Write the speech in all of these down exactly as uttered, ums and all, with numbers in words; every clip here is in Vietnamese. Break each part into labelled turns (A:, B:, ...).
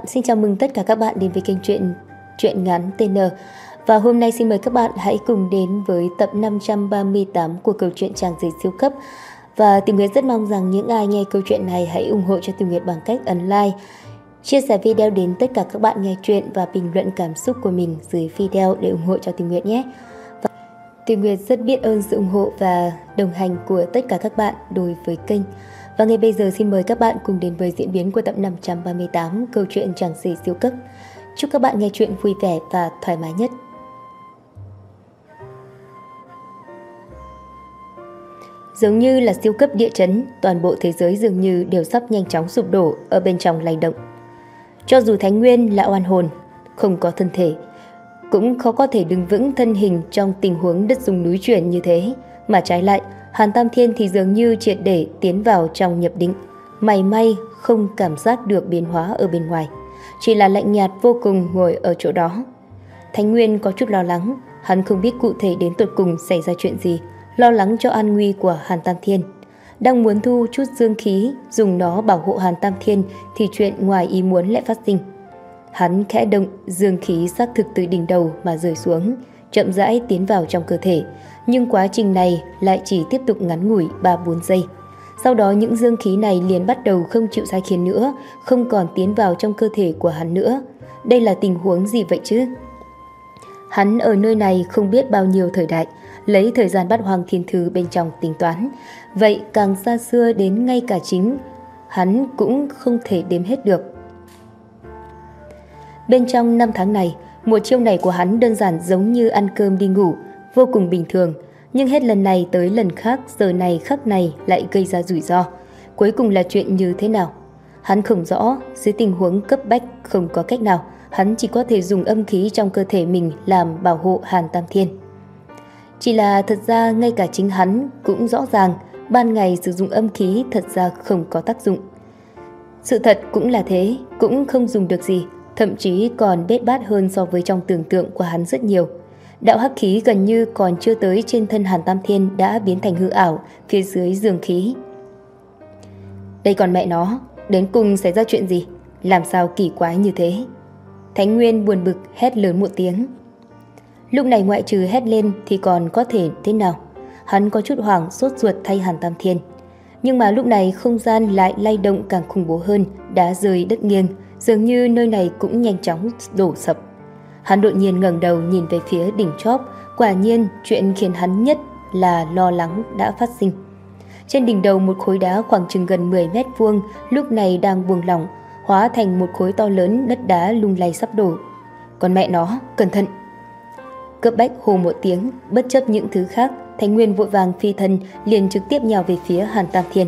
A: Xin chào mừng tất cả các bạn đến với kênh truyện truyện ngắn tê en. Và hôm nay xin mời các bạn hãy cùng đến với tập năm trăm ba mươi tám của câu chuyện Chàng Rể Siêu Cấp. Và Tiểu Nguyệt rất mong rằng những ai nghe câu chuyện này hãy ủng hộ cho Tiểu Nguyệt bằng cách ấn like, chia sẻ video đến tất cả các bạn nghe truyện và bình luận cảm xúc của mình dưới video để ủng hộ cho Tiểu Nguyệt nhé. Và Tiểu Nguyệt rất biết ơn sự ủng hộ và đồng hành của tất cả các bạn đối với kênh. Và ngay bây giờ xin mời các bạn cùng đến với diễn biến của tập năm trăm ba mươi tám câu chuyện Chàng Rể Siêu Cấp. Chúc các bạn nghe chuyện vui vẻ và thoải mái nhất. Giống như là siêu cấp địa chấn, toàn bộ thế giới dường như đều sắp nhanh chóng sụp đổ ở bên trong lay động. Cho dù Thánh Nguyên là oan hồn, không có thân thể, cũng khó có thể đứng vững thân hình trong tình huống đất rung núi chuyển như thế, mà trái lại, Hàn Tam Thiên thì dường như triệt để tiến vào trong nhập định, mảy may không cảm giác được biến hóa ở bên ngoài, chỉ là lạnh nhạt vô cùng ngồi ở chỗ đó. Thánh Nguyên có chút lo lắng, hắn không biết cụ thể đến tột cùng xảy ra chuyện gì, lo lắng cho an nguy của Hàn Tam Thiên. Đang muốn thu chút dương khí, dùng nó bảo hộ Hàn Tam Thiên thì chuyện ngoài ý muốn lại phát sinh. Hắn khẽ động, dương khí xác thực từ đỉnh đầu mà rơi xuống, chậm rãi tiến vào trong cơ thể. Nhưng quá trình này lại chỉ tiếp tục ngắn ngủi ba bốn giây. Sau đó những dương khí này liền bắt đầu không chịu sai khiến nữa, không còn tiến vào trong cơ thể của hắn nữa. Đây là tình huống gì vậy chứ? Hắn ở nơi này không biết bao nhiêu thời đại, lấy thời gian Bát Hoang Thiên Thư bên trong tính toán. Vậy càng xa xưa đến ngay cả chính hắn cũng không thể đếm hết được. Bên trong năm tháng này, một chiêu này của hắn đơn giản giống như ăn cơm đi ngủ, vô cùng bình thường. Nhưng hết lần này tới lần khác, giờ này khắc này lại gây ra rủi ro. Cuối cùng là chuyện như thế nào? Hắn không rõ, dưới tình huống cấp bách không có cách nào, hắn chỉ có thể dùng âm khí trong cơ thể mình làm bảo hộ Hàn Tam Thiên. Chỉ là thật ra ngay cả chính hắn cũng rõ ràng, ban ngày sử dụng âm khí thật ra không có tác dụng. Sự thật cũng là thế, cũng không dùng được gì, thậm chí còn bết bát hơn so với trong tưởng tượng của hắn rất nhiều. Đạo hắc khí gần như còn chưa tới trên thân Hàn Tam Thiên đã biến thành hư ảo phía dưới dương khí. Đây còn mẹ nó, đến cùng xảy ra chuyện gì? Làm sao kỳ quái như thế? Thánh Nguyên buồn bực hét lớn một tiếng. Lúc này ngoại trừ hét lên thì còn có thể thế nào? Hắn có chút hoảng sốt ruột thay Hàn Tam Thiên. Nhưng mà lúc này không gian lại lay động càng khủng bố hơn, đá rơi đất nghiêng, dường như nơi này cũng nhanh chóng đổ sập. Hắn đột nhiên ngẩng đầu nhìn về phía đỉnh chóp, quả nhiên chuyện khiến hắn nhất là lo lắng đã phát sinh. Trên đỉnh đầu một khối đá khoảng chừng gần mười mét vuông lúc này đang buông lỏng, hóa thành một khối to lớn đất đá lung lay sắp đổ. Còn mẹ nó, cẩn thận! Cấp bách hô một tiếng, bất chấp những thứ khác, Thánh Nguyên vội vàng phi thân liền trực tiếp nhào về phía Hàn Tam Thiên.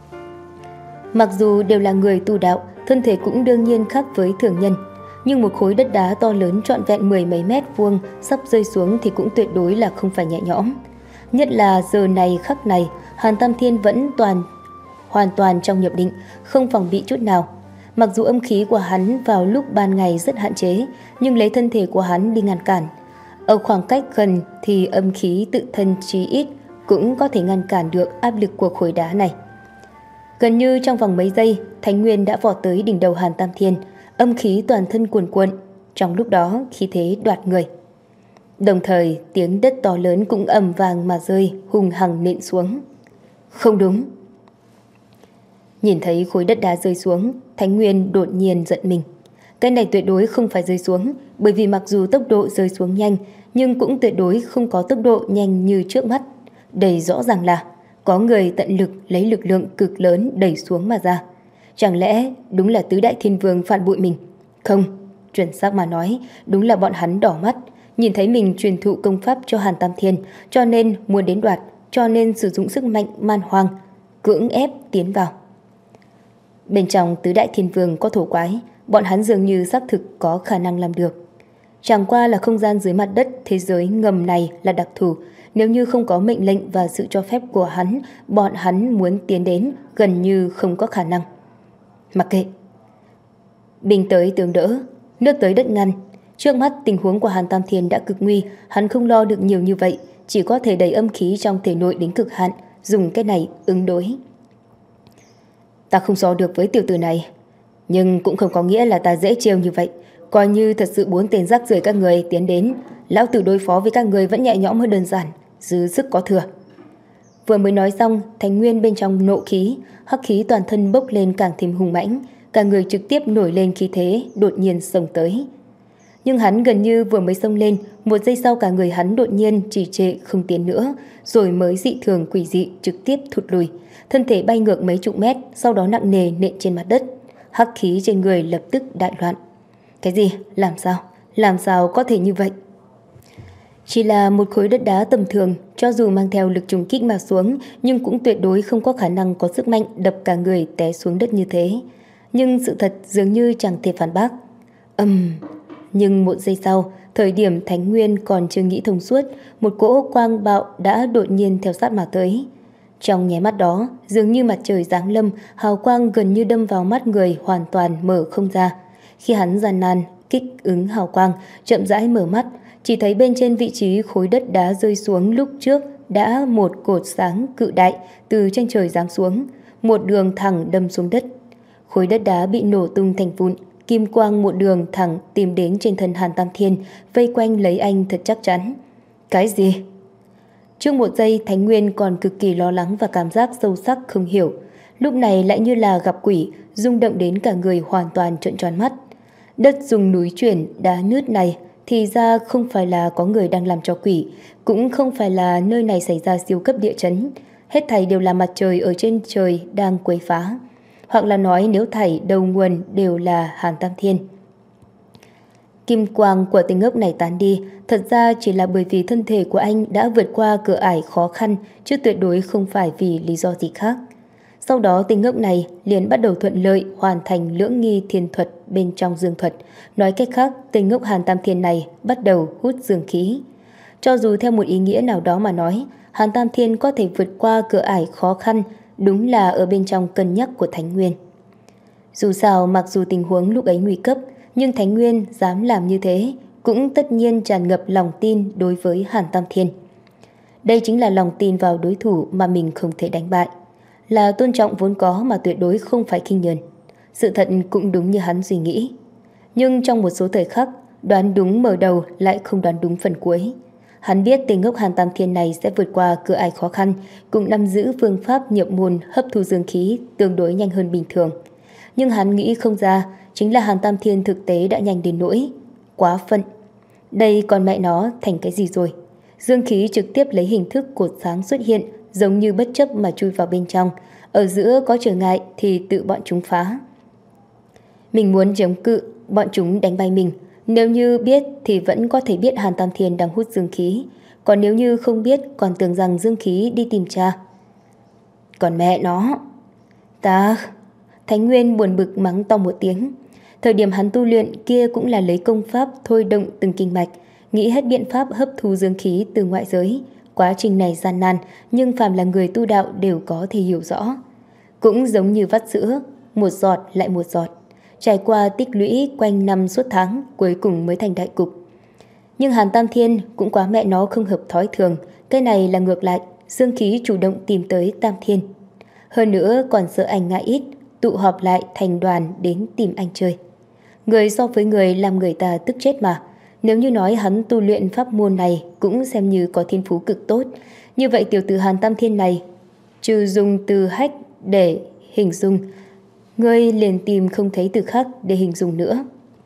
A: Mặc dù đều là người tu đạo, thân thể cũng đương nhiên khác với thường nhân, nhưng một khối đất đá to lớn trọn vẹn mười mấy mét vuông sắp rơi xuống thì cũng tuyệt đối là không phải nhẹ nhõm. Nhất là giờ này khắc này, Hàn Tam Thiên vẫn toàn hoàn toàn trong nhập định, không phòng bị chút nào. Mặc dù âm khí của hắn vào lúc ban ngày rất hạn chế, nhưng lấy thân thể của hắn đi ngăn cản. Ở khoảng cách gần thì âm khí tự thân chí ít cũng có thể ngăn cản được áp lực của khối đá này. Gần như trong vòng mấy giây, Thánh Nguyên đã vọt tới đỉnh đầu Hàn Tam Thiên, âm khí toàn thân cuồn cuộn, trong lúc đó khí thế đoạt người. Đồng thời, tiếng đất to lớn cũng ầm vang mà rơi, hùng hằng nện xuống. Không đúng. Nhìn thấy khối đất đá rơi xuống, Thánh Nguyên đột nhiên giận mình. Cái này tuyệt đối không phải rơi xuống, bởi vì mặc dù tốc độ rơi xuống nhanh, nhưng cũng tuyệt đối không có tốc độ nhanh như trước mắt. Đây rõ ràng là có người tận lực lấy lực lượng cực lớn đẩy xuống mà ra. Chẳng lẽ đúng là tứ đại thiên vương phản bội mình? Không, chuẩn xác mà nói, đúng là bọn hắn đỏ mắt, nhìn thấy mình truyền thụ công pháp cho Hàn Tam Thiên, cho nên muốn đến đoạt, cho nên sử dụng sức mạnh man hoang, cưỡng ép tiến vào. Bên trong tứ đại thiên vương có thổ quái, bọn hắn dường như xác thực có khả năng làm được. Chẳng qua là không gian dưới mặt đất thế giới ngầm này là đặc thù, nếu như không có mệnh lệnh và sự cho phép của hắn, bọn hắn muốn tiến đến gần như không có khả năng. Mặc kệ. Binh tới tướng đỡ, nước tới đất ngăn. Trước mắt tình huống của Hàn Tam Thiên đã cực nguy, hắn không lo được nhiều như vậy, chỉ có thể đẩy âm khí trong thể nội đến cực hạn, dùng cái này ứng đối. Ta không so được với tiểu tử này, Nhưng cũng không có nghĩa là ta dễ trêu như vậy. Coi như thật sự bốn tên rác rưởi các người tiến đến, lão tử đối phó với các người vẫn nhẹ nhõm hơn đơn giản, dư sức có thừa. Vừa mới nói xong, Thánh Nguyên bên trong nộ khí, hắc khí toàn thân bốc lên càng thêm hùng mãnh, cả người trực tiếp nổi lên khí thế, đột nhiên xông tới. Nhưng hắn gần như vừa mới xông lên, một giây sau cả người hắn đột nhiên trì trệ không tiến nữa, rồi mới dị thường quỷ dị trực tiếp thụt lùi, thân thể bay ngược mấy chục mét, sau đó nặng nề nện trên mặt đất. Hắc khí trên người lập tức đại loạn. Cái gì? Làm sao? Làm sao có thể như vậy? Chỉ là một khối đất đá tầm thường, cho dù mang theo lực trùng kích mà xuống, nhưng cũng tuyệt đối không có khả năng có sức mạnh đập cả người té xuống đất như thế. Nhưng sự thật dường như chẳng thể phản bác. Ầm. Uhm. Nhưng một giây sau, thời điểm Thánh Nguyên còn chưa nghĩ thông suốt, một cỗ quang bạo đã đột nhiên theo sát mà tới. Trong nháy mắt đó, dường như mặt trời giáng lâm, hào quang gần như đâm vào mắt người hoàn toàn mở không ra. Khi hắn gian nan kích ứng hào quang, chậm rãi mở mắt, chỉ thấy bên trên vị trí khối đất đá rơi xuống lúc trước đã một cột sáng cự đại từ trên trời giáng xuống, một đường thẳng đâm xuống đất. Khối đất đá bị nổ tung thành vụn, kim quang một đường thẳng tìm đến trên thân Hàn Tam Thiên, vây quanh lấy anh thật chắc chắn. Cái gì? Trước một giây, Thánh Nguyên còn cực kỳ lo lắng và cảm giác sâu sắc không hiểu. Lúc này lại như là gặp quỷ, rung động đến cả người hoàn toàn trợn tròn mắt. Đất rung núi chuyển, đá nứt này thì ra không phải là có người đang làm cho quỷ, cũng không phải là nơi này xảy ra siêu cấp địa chấn. Hết thảy đều là mặt trời ở trên trời đang quấy phá. Hoặc là nói nếu thảy đầu nguồn đều là Hàn Tam Thiên. Kim quang của tên ngốc này tán đi, thật ra chỉ là bởi vì thân thể của anh đã vượt qua cửa ải khó khăn, chứ tuyệt đối không phải vì lý do gì khác. Sau đó tên ngốc này liền bắt đầu thuận lợi hoàn thành lưỡng nghi thiên thuật bên trong dương thuật. Nói cách khác, tên ngốc Hàn Tam Thiên này bắt đầu hút dương khí. Cho dù theo một ý nghĩa nào đó mà nói, Hàn Tam Thiên có thể vượt qua cửa ải khó khăn, đúng là ở bên trong cân nhắc của Thánh Nguyên. Dù sao, mặc dù tình huống lúc ấy nguy cấp, nhưng Thánh Nguyên dám làm như thế, cũng tất nhiên tràn ngập lòng tin đối với Hàn Tam Thiên. Đây chính là lòng tin vào đối thủ mà mình không thể đánh bại, là tôn trọng vốn có mà tuyệt đối không phải khinh nhờn. Sự thật cũng đúng như hắn suy nghĩ. Nhưng trong một số thời khắc, đoán đúng mở đầu lại không đoán đúng phần cuối. Hắn biết tên ngốc Hàn Tam Thiên này sẽ vượt qua cửa ải khó khăn, cũng nắm giữ phương pháp nhập môn hấp thu dương khí tương đối nhanh hơn bình thường. Nhưng hắn nghĩ không ra, chính là Hàn Tam Thiên thực tế đã nhanh đến nỗi quá phận. Đây còn mẹ nó thành cái gì rồi? Dương khí trực tiếp lấy hình thức cột sáng xuất hiện, giống như bất chấp mà chui vào bên trong. Ở giữa có trở ngại thì tự bọn chúng phá. Mình muốn chống cự, bọn chúng đánh bay mình. Nếu như biết thì vẫn có thể biết Hàn Tam Thiên đang hút dương khí. Còn nếu như không biết, còn tưởng rằng dương khí đi tìm cha. Còn mẹ nó, ta... Thánh Nguyên buồn bực mắng to một tiếng. Thời điểm hắn tu luyện kia cũng là lấy công pháp thôi động từng kinh mạch, nghĩ hết biện pháp hấp thu dương khí từ ngoại giới. Quá trình này gian nan, nhưng phàm là người tu đạo đều có thể hiểu rõ. Cũng giống như vắt sữa, một giọt lại một giọt, trải qua tích lũy quanh năm suốt tháng, cuối cùng mới thành đại cục. Nhưng Hàn Tam Thiên cũng quá mẹ nó không hợp thói thường. Cái này là ngược lại, dương khí chủ động tìm tới Tam Thiên. Hơn nữa còn sợ anh ngại ít, tụ họp lại thành đoàn đến tìm anh chơi. Người so với người làm người ta tức chết mà. Nếu như nói hắn tu luyện pháp môn này cũng xem như có thiên phú cực tốt, như vậy tiểu tử Hàn Tam Thiên này, trừ dùng từ hách để hình dung, ngươi liền tìm không thấy từ khác để hình dung nữa.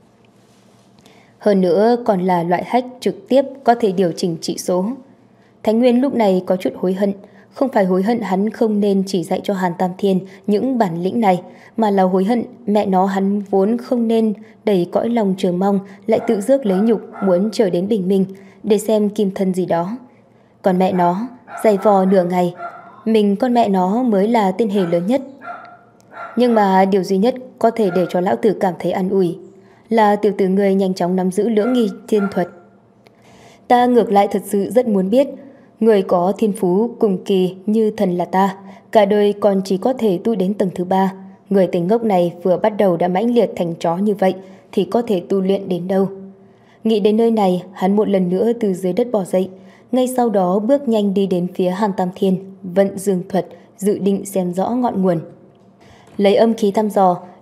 A: Hơn nữa còn là loại hách trực tiếp có thể điều chỉnh trị số. Thánh Nguyên lúc này có chút hối hận. Không phải hối hận hắn không nên chỉ dạy cho Hàn Tam Thiên những bản lĩnh này, mà là hối hận mẹ nó hắn vốn không nên đầy cõi lòng chờ mong lại tự rước lấy nhục muốn trở đến bình minh để xem kim thân gì đó. Còn mẹ nó, giày vò nửa ngày, mình con mẹ nó mới là tên hề lớn nhất. Nhưng mà điều duy nhất có thể để cho lão tử cảm thấy an ủi là tiểu tử người nhanh chóng nắm giữ lưỡng nghi thiên thuật. Ta ngược lại thật sự rất muốn biết, người có thiên phú cùng kỳ như thần là ta, cả đời còn chỉ có thể tu đến tầng thứ ba. Người tình ngốc này vừa bắt đầu đã mãnh liệt thành chó như vậy thì có thể tu luyện đến đâu? Nghĩ đến nơi này, hắn một lần nữa từ dưới đất bò dậy, ngay sau đó bước nhanh đi đến phía Hàn Tam Thiên, vận dương thuật, dự định xem rõ ngọn nguồn. Lấy âm khí thăm dò,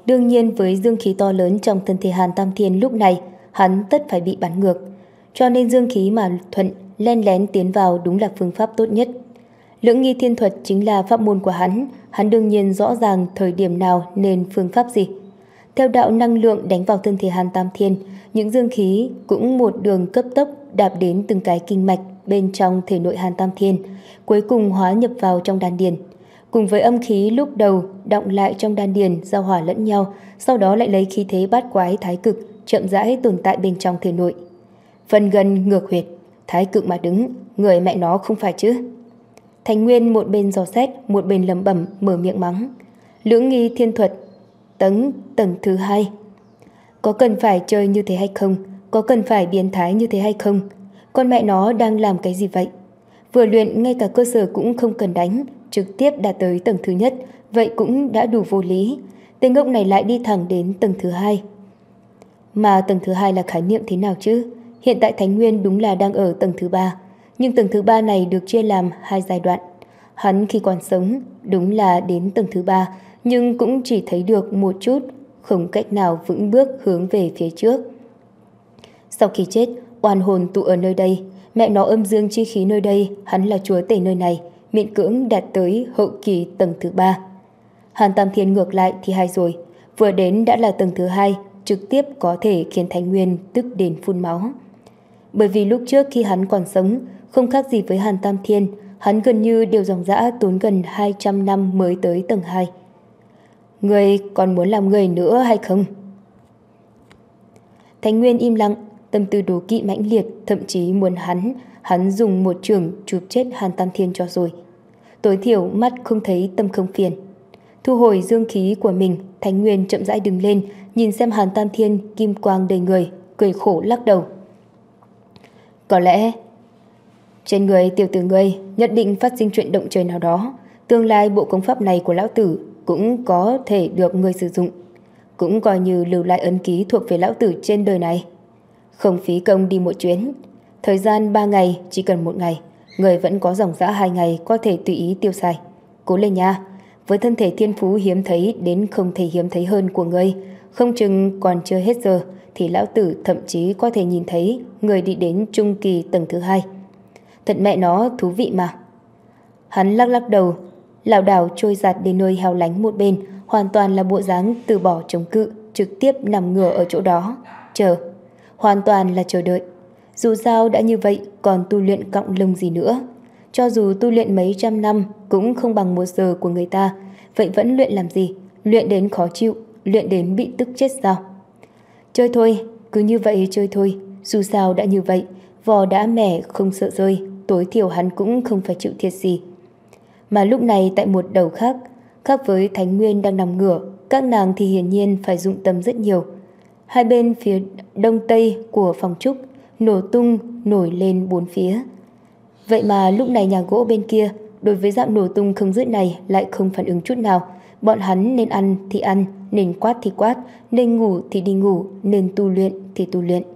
A: Đương nhiên với dương khí to lớn trong thân thể Hàn Tam Thiên lúc này, hắn tất phải bị bắn ngược. Cho nên dương khí mà thuận len lén tiến vào đúng là phương pháp tốt nhất. Lưỡng nghi thiên thuật chính là pháp môn của hắn, hắn đương nhiên rõ ràng thời điểm nào nên phương pháp gì. Theo đạo năng lượng đánh vào thân thể Hàn Tam Thiên, những dương khí cũng một đường cấp tốc đạp đến từng cái kinh mạch bên trong thể nội Hàn Tam Thiên, cuối cùng hóa nhập vào trong đan điền. Cùng với âm khí lúc đầu đọng lại trong đan điền giao hòa lẫn nhau, sau đó lại lấy khí thế bát quái thái cực chậm rãi tồn tại bên trong thể nội. Phần gần ngược huyệt, thái cực mà đứng, người mẹ nó không phải chứ. Thành Nguyên một bên dò xét, một bên lẩm bẩm mở miệng mắng. Lưỡng nghi thiên thuật, tấn tầng thứ hai. Có cần phải chơi như thế hay không? Có cần phải biến thái như thế hay không? Con mẹ nó đang làm cái gì vậy? Vừa luyện ngay cả cơ sở cũng không cần đánh, trực tiếp đạt tới tầng thứ nhất, vậy cũng đã đủ vô lý. Tên ngốc này lại đi thẳng đến tầng thứ hai. Mà tầng thứ hai là khái niệm thế nào chứ? Hiện tại Thánh Nguyên đúng là đang ở tầng thứ ba, nhưng tầng thứ ba này được chia làm hai giai đoạn. Hắn khi còn sống đúng là đến tầng thứ ba, nhưng cũng chỉ thấy được một chút, không cách nào vững bước hướng về phía trước. Sau khi chết, oan hồn tụ ở nơi đây, mẹ nó âm dương chi khí nơi đây, hắn là chúa tể nơi này, miễn cưỡng đạt tới hậu kỳ tầng thứ ba. Hàn Tam Thiên ngược lại thì hay rồi, vừa đến đã là tầng thứ hai, trực tiếp có thể khiến Thánh Nguyên tức đến phun máu. Bởi vì lúc trước khi hắn còn sống, không khác gì với Hàn Tam Thiên, hắn gần như đều dòng dã tốn gần hai trăm năm mới tới tầng hai. Người còn muốn làm người nữa hay không? Thánh Nguyên im lặng, tâm tư đố kỵ mãnh liệt, thậm chí muốn hắn, hắn dùng một trường chụp chết Hàn Tam Thiên cho rồi. Tối thiểu mắt không thấy tâm không phiền. Thu hồi dương khí của mình, Thánh Nguyên chậm rãi đứng lên, nhìn xem Hàn Tam Thiên kim quang đầy người, cười khổ lắc đầu. Có lẽ trên người tiểu tử ngươi nhất định phát sinh chuyện động trời nào đó, tương lai bộ công pháp này của lão tử cũng có thể được ngươi sử dụng, cũng coi như lưu lại ấn ký thuộc về lão tử trên đời này. Không phí công đi một chuyến, thời gian ba ngày chỉ cần một ngày, người vẫn có dòng dã hai ngày có thể tùy ý tiêu xài. Cố lên nha, với thân thể thiên phú hiếm thấy đến không thể hiếm thấy hơn của ngươi, không chừng còn chưa hết giờ thì lão tử thậm chí có thể nhìn thấy người đi đến trung kỳ tầng thứ hai. Thật mẹ nó thú vị mà. Hắn lắc lắc đầu, lảo đảo trôi giạt đến nơi heo lánh một bên, hoàn toàn là bộ dáng từ bỏ chống cự, trực tiếp nằm ngửa ở chỗ đó, chờ, hoàn toàn là chờ đợi. Dù sao đã như vậy, còn tu luyện cọng lông gì nữa. Cho dù tu luyện mấy trăm năm cũng không bằng một giờ của người ta, vậy vẫn luyện làm gì? Luyện đến khó chịu, luyện đến bị tức chết sao? Chơi thôi, cứ như vậy chơi thôi, dù sao đã như vậy, vò đã mẻ không sợ rơi, tối thiểu hắn cũng không phải chịu thiệt gì. Mà lúc này tại một đầu khác, khác với Thánh Nguyên đang nằm ngửa, các nàng thì hiển nhiên phải dụng tâm rất nhiều. Hai bên phía đông tây của phòng trúc nổ tung nổi lên bốn phía. Vậy mà lúc này nhà gỗ bên kia đối với dạng nổ tung không dứt này lại không phản ứng chút nào. Bọn hắn nên ăn thì ăn, nên quát thì quát, nên ngủ thì đi ngủ, nên tu luyện thì tu luyện.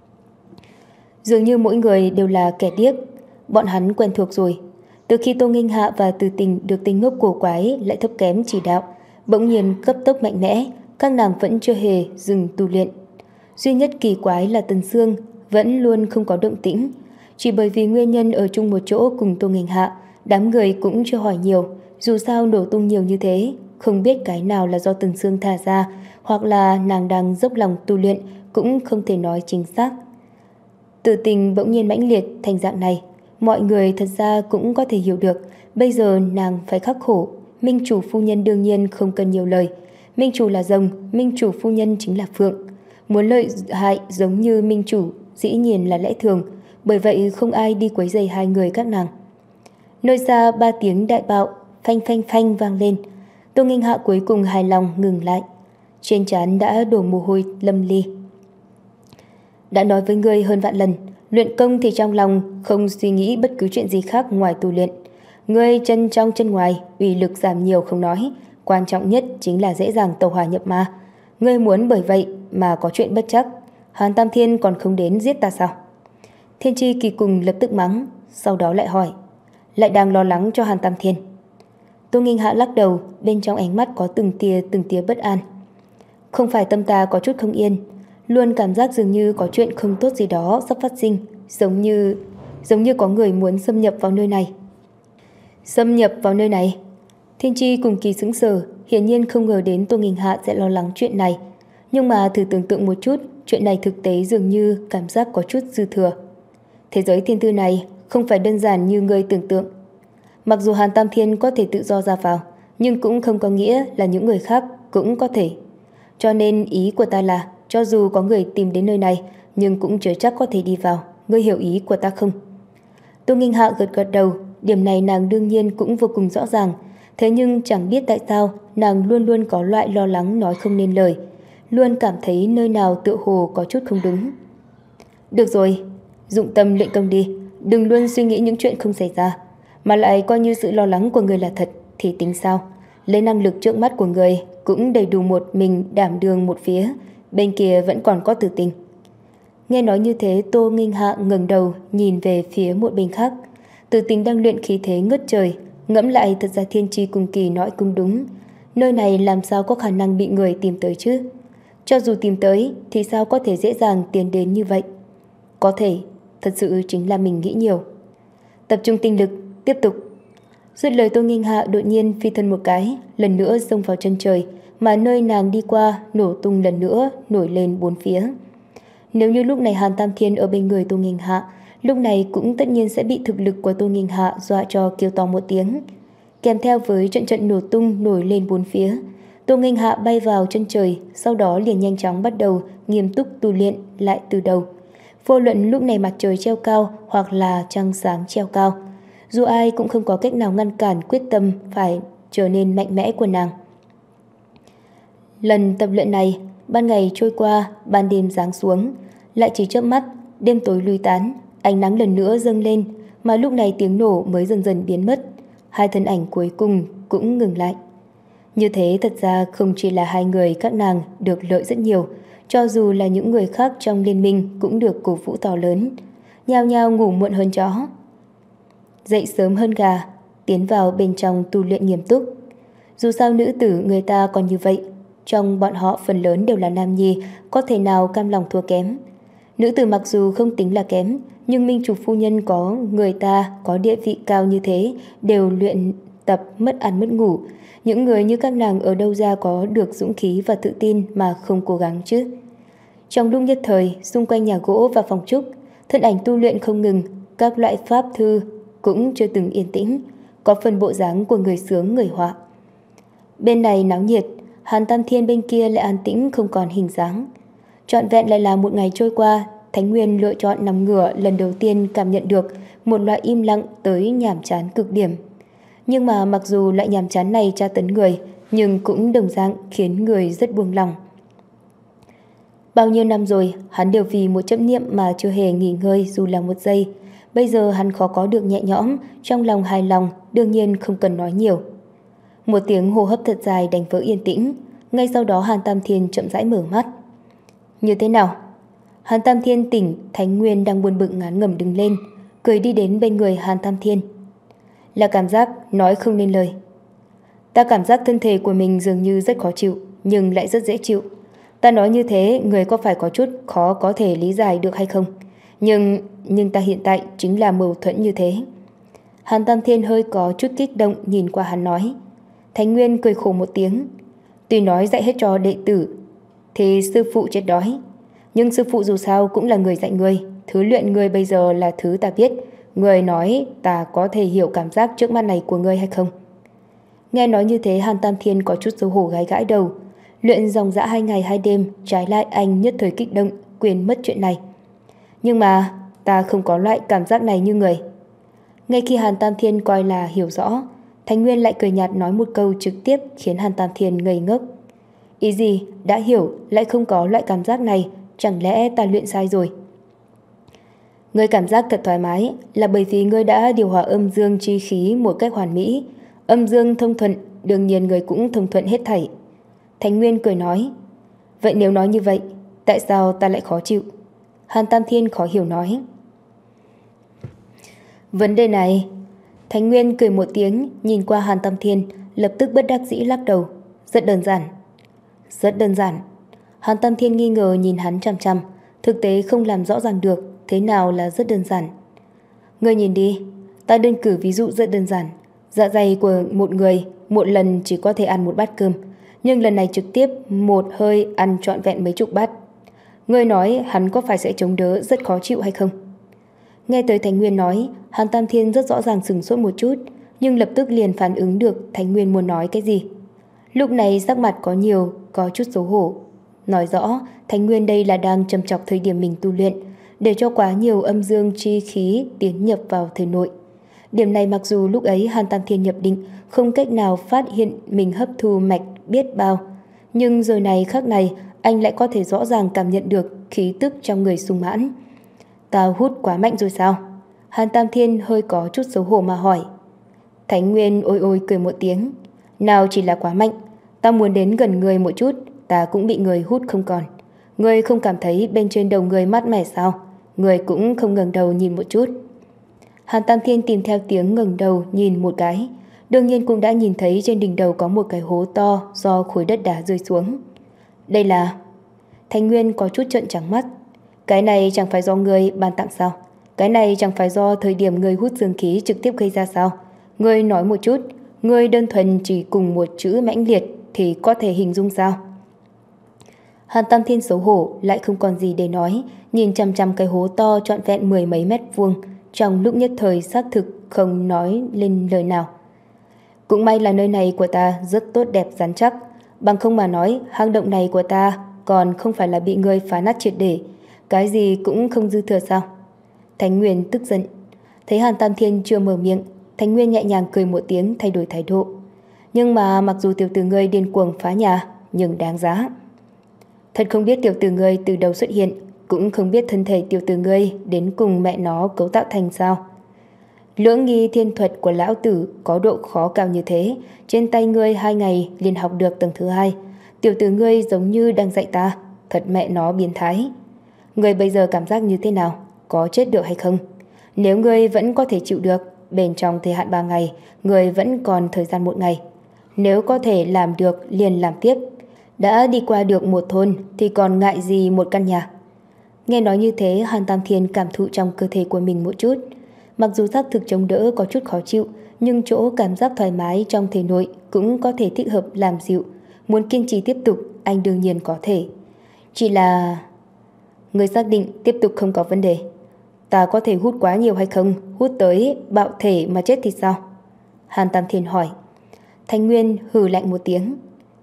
A: Dường như mỗi người đều là kẻ điếc, bọn hắn quen thuộc rồi. Từ khi Tô Nghênh Hạ và Từ Tình được tình ngốc cổ quái lại thấp kém chỉ đạo, bỗng nhiên cấp tốc mạnh mẽ, các nàng vẫn chưa hề dừng tu luyện. Duy nhất kỳ quái là Tần Sương vẫn luôn không có động tĩnh. Chỉ bởi vì nguyên nhân ở chung một chỗ cùng Tô Nghênh Hạ, đám người cũng chưa hỏi nhiều. Dù sao nổ tung nhiều như thế, không biết cái nào là do Tần Sương thả ra, hoặc là nàng đang dốc lòng tu luyện, cũng không thể nói chính xác. Từ Tình bỗng nhiên mãnh liệt thành dạng này, mọi người thật ra cũng có thể hiểu được. Bây giờ nàng phải khắc khổ, Minh chủ phu nhân đương nhiên không cần nhiều lời. Minh chủ là rồng, Minh chủ phu nhân chính là phượng. Muốn lợi hại giống như Minh chủ dĩ nhiên là lẽ thường, bởi vậy không ai đi quấy rầy hai người các nàng. Nơi xa ba tiếng đại bạo phanh phanh phanh vang lên. Tô Nghênh Hạ cuối cùng hài lòng ngừng lại, trên trán đã đổ mồ hôi lâm ly. Đã nói với ngươi hơn vạn lần, luyện công thì trong lòng không suy nghĩ bất cứ chuyện gì khác ngoài tu luyện. Ngươi chân trong chân ngoài, uy lực giảm nhiều không nói, quan trọng nhất chính là dễ dàng tẩu hỏa nhập ma. Ngươi muốn bởi vậy mà có chuyện bất trắc, Hàn Tam Thiên còn không đến giết ta sao? Thiên Chi kỳ cùng lập tức mắng, sau đó lại hỏi, lại đang lo lắng cho Hàn Tam Thiên. Tô Nghênh Hạ lắc đầu, bên trong ánh mắt có từng tia từng tia bất an. Không phải tâm ta có chút không yên, luôn cảm giác dường như có chuyện không tốt gì đó sắp phát sinh, giống như giống như có người muốn xâm nhập vào nơi này. Xâm nhập vào nơi này? Thiên Chi cùng Kỳ sững sờ, hiển nhiên không ngờ đến Tô Nghinh Hạ sẽ lo lắng chuyện này. Nhưng mà thử tưởng tượng một chút, chuyện này thực tế dường như cảm giác có chút dư thừa. Thế giới thiên thư này không phải đơn giản như người tưởng tượng. Mặc dù Hàn Tam Thiên có thể tự do ra vào, nhưng cũng không có nghĩa là những người khác cũng có thể. Cho nên ý của ta là, cho dù có người tìm đến nơi này, nhưng cũng chưa chắc có thể đi vào. Ngươi hiểu ý của ta không? Tô Nghinh Hạ gật gật đầu, điểm này nàng đương nhiên cũng vô cùng rõ ràng. Thế nhưng chẳng biết tại sao nàng luôn luôn có loại lo lắng nói không nên lời, luôn cảm thấy nơi nào tựa hồ có chút không đúng. Được rồi, dụng tâm luyện công đi, đừng luôn suy nghĩ những chuyện không xảy ra, mà lại coi như sự lo lắng của người là thật thì tính sao? Lấy năng lực trước mắt của người cũng đầy đủ một mình đảm đương một phía, bên kia vẫn còn có Tử Tình. Nghe nói như thế, Tô Nghinh Hạ ngẩng đầu nhìn về phía một bên khác. Tử Tình đang luyện khí thế ngất trời, ngẫm lại thật ra Thiên Chi cùng Kỳ nói cũng đúng. Nơi này làm sao có khả năng bị người tìm tới chứ? Cho dù tìm tới thì sao có thể dễ dàng tiến đến như vậy? Có thể, thật sự chính là mình nghĩ nhiều. Tập trung tinh lực, tiếp tục. Dứt lời, Tô Nghinh Hạ đột nhiên phi thân một cái, lần nữa xông vào chân trời, mà nơi nàng đi qua nổ tung lần nữa, nổi lên bốn phía. Nếu như lúc này Hàn Tam Thiên ở bên người Tô Nghinh Hạ, lúc này cũng tất nhiên sẽ bị thực lực của Tô Nghinh Hạ dọa cho kêu to một tiếng. Kèm theo với trận trận nổ tung nổi lên bốn phía, Tô Nghinh Hạ bay vào chân trời, sau đó liền nhanh chóng bắt đầu nghiêm túc tu luyện lại từ đầu. Vô luận lúc này mặt trời treo cao hoặc là trăng sáng treo cao, dù ai cũng không có cách nào ngăn cản quyết tâm phải trở nên mạnh mẽ của nàng. Lần tập luyện này, ban ngày trôi qua, ban đêm giáng xuống, lại chỉ chớp mắt, đêm tối lui tán, ánh nắng lần nữa dâng lên, mà lúc này tiếng nổ mới dần dần biến mất, hai thân ảnh cuối cùng cũng ngừng lại. Như thế thật ra không chỉ là hai người các nàng được lợi rất nhiều, cho dù là những người khác trong liên minh cũng được cổ vũ to lớn, nhao nhao ngủ muộn hơn chó, dậy sớm hơn gà, tiến vào bên trong tu luyện nghiêm túc. Dù sao nữ tử người ta còn như vậy, trong bọn họ phần lớn đều là nam nhi, có thể nào cam lòng thua kém. Nữ tử mặc dù không tính là kém, nhưng minh chủ phu nhân có người ta có địa vị cao như thế đều luyện tập mất ăn mất ngủ. Những người như các nàng ở đâu ra có được dũng khí và tự tin mà không cố gắng chứ? Trong lúc nhất thời, xung quanh nhà gỗ và phòng trúc, thân ảnh tu luyện không ngừng, các loại pháp thư cũng chưa từng yên tĩnh, có phần bộ dáng của người sướng người họa. Bên này náo nhiệt, Hàn Tam Thiên bên kia lại an tĩnh không còn hình dáng. Trọn vẹn lại là một ngày trôi qua, Thánh Nguyên lựa chọn nằm ngửa lần đầu tiên cảm nhận được một loại im lặng tới nhàm chán cực điểm. Nhưng mà mặc dù loại nhàm chán này tra tấn người, nhưng cũng đồng dạng khiến người rất buông lòng. Bao nhiêu năm rồi, hắn đều vì một chấp niệm mà chưa hề nghỉ ngơi dù là một giây. Bây giờ hắn khó có được nhẹ nhõm, trong lòng hài lòng, đương nhiên không cần nói nhiều. Một tiếng hô hấp thật dài đánh vỡ yên tĩnh, ngay sau đó Hàn Tam Thiên chậm rãi mở mắt. Như thế nào? Hàn Tam Thiên tỉnh, Thánh Nguyên đang buồn bực ngán ngẩm đứng lên, cười đi đến bên người Hàn Tam Thiên. Là cảm giác nói không nên lời. Ta cảm giác thân thể của mình dường như rất khó chịu, nhưng lại rất dễ chịu. Ta nói như thế, người có phải có chút khó có thể lý giải được hay không? Nhưng, nhưng ta hiện tại chính là mâu thuẫn như thế. Hàn Tam Thiên hơi có chút kích động nhìn qua hắn nói. Thánh Nguyên cười khổ một tiếng. Tuy nói dạy hết cho đệ tử, thì sư phụ chết đói. Nhưng sư phụ dù sao cũng là người dạy người. Thứ luyện người bây giờ là thứ ta biết. Người nói ta có thể hiểu cảm giác trước mắt này của người hay không? Nghe nói như thế, Hàn Tam Thiên có chút xấu hổ gãi gãi đầu. Luyện dòng dã hai ngày hai đêm, trái lại anh nhất thời kích động, quên mất chuyện này. Nhưng mà ta không có loại cảm giác này như người. Ngay khi Hàn Tam Thiên coi là hiểu rõ, Thánh Nguyên lại cười nhạt nói một câu trực tiếp khiến Hàn Tam Thiên ngây ngốc. Ý gì? Đã hiểu lại không có loại cảm giác này, chẳng lẽ ta luyện sai rồi? Ngươi cảm giác thật thoải mái là bởi vì ngươi đã điều hòa âm dương chi khí một cách hoàn mỹ. Âm dương thông thuận, đương nhiên ngươi cũng thông thuận hết thảy. Thánh Nguyên cười nói. Vậy nếu nói như vậy, tại sao ta lại khó chịu? Hàn Tam Thiên khó hiểu nói. Vấn đề này... Thánh Nguyên cười một tiếng, nhìn qua Hàn Tam Thiên, lập tức bất đắc dĩ lắc đầu. Rất đơn giản. Rất đơn giản. Hàn Tam Thiên nghi ngờ nhìn hắn chằm chằm, thực tế không làm rõ ràng được thế nào là rất đơn giản. Ngươi nhìn đi, ta đơn cử ví dụ rất đơn giản. Dạ dày của một người một lần chỉ có thể ăn một bát cơm, nhưng lần này trực tiếp một hơi ăn trọn vẹn mấy chục bát. Ngươi nói hắn có phải sẽ chống đỡ rất khó chịu hay không? Nghe tới Thánh Nguyên nói, Hàn Tam Thiên rất rõ ràng sửng sốt một chút, nhưng lập tức liền phản ứng được Thánh Nguyên muốn nói cái gì. Lúc này sắc mặt có nhiều, có chút xấu hổ. Nói rõ, Thánh Nguyên đây là đang châm chọc thời điểm mình tu luyện, để cho quá nhiều âm dương chi khí tiến nhập vào thể nội. Điểm này mặc dù lúc ấy Hàn Tam Thiên nhập định không cách nào phát hiện mình hấp thu mạch biết bao, nhưng giờ này khắc này anh lại có thể rõ ràng cảm nhận được khí tức trong người sung mãn. Ta hút quá mạnh rồi sao? Hàn Tam Thiên hơi có chút xấu hổ mà hỏi. Thánh Nguyên ôi ôi cười một tiếng. Nào chỉ là quá mạnh, ta muốn đến gần người một chút, ta cũng bị người hút không còn. Người không cảm thấy bên trên đầu người mát mẻ sao? Người cũng không ngẩng đầu nhìn một chút. Hàn Tam Thiên tìm theo tiếng ngẩng đầu nhìn một cái, đương nhiên cũng đã nhìn thấy trên đỉnh đầu có một cái hố to do khối đất đá rơi xuống. Đây là... Thánh Nguyên có chút trợn trắng mắt. Cái này chẳng phải do người ban tặng sao? Cái này chẳng phải do thời điểm người hút dương khí trực tiếp gây ra sao? Người nói một chút, người đơn thuần chỉ cùng một chữ mãnh liệt thì có thể hình dung sao? Hàn Tam Thiên xấu hổ lại không còn gì để nói, nhìn chằm chằm cái hố to trọn vẹn mười mấy mét vuông, trong lúc nhất thời xác thực không nói lên lời nào. Cũng may là nơi này của ta rất tốt đẹp rắn chắc, bằng không mà nói hang động này của ta còn không phải là bị người phá nát triệt để, cái gì cũng không dư thừa sao? Thánh Nguyên tức giận. Thấy Hàn Tam Thiên chưa mở miệng, Thánh Nguyên nhẹ nhàng cười một tiếng thay đổi thái độ. Nhưng mà mặc dù tiểu tử ngươi điên cuồng phá nhà, nhưng đáng giá. Thật không biết tiểu tử ngươi từ đầu xuất hiện, cũng không biết thân thể tiểu tử ngươi đến cùng mẹ nó cấu tạo thành sao. Lưỡng nghi thiên thuật của lão tử có độ khó cao như thế, trên tay ngươi hai ngày liền học được tầng thứ hai. Tiểu tử ngươi giống như đang dạy ta, thật mẹ nó biến thái. Ngươi bây giờ cảm giác như thế nào? Có chết được hay không? Nếu ngươi vẫn có thể chịu được, bên trong thời hạn ba ngày, ngươi vẫn còn thời gian một ngày. Nếu có thể làm được liền làm tiếp. Đã đi qua được một thôn thì còn ngại gì một căn nhà. Nghe nói như thế, Hàn Tam Thiên cảm thụ trong cơ thể của mình một chút. Mặc dù xác thực chống đỡ có chút khó chịu, nhưng chỗ cảm giác thoải mái trong thể nội cũng có thể thích hợp làm dịu. Muốn kiên trì tiếp tục, anh đương nhiên có thể. Chỉ là... Người xác định tiếp tục không có vấn đề. Ta có thể hút quá nhiều hay không? Hút tới bạo thể mà chết thì sao? Hàn Tam Thiên hỏi. Thanh Nguyên hừ lạnh một tiếng.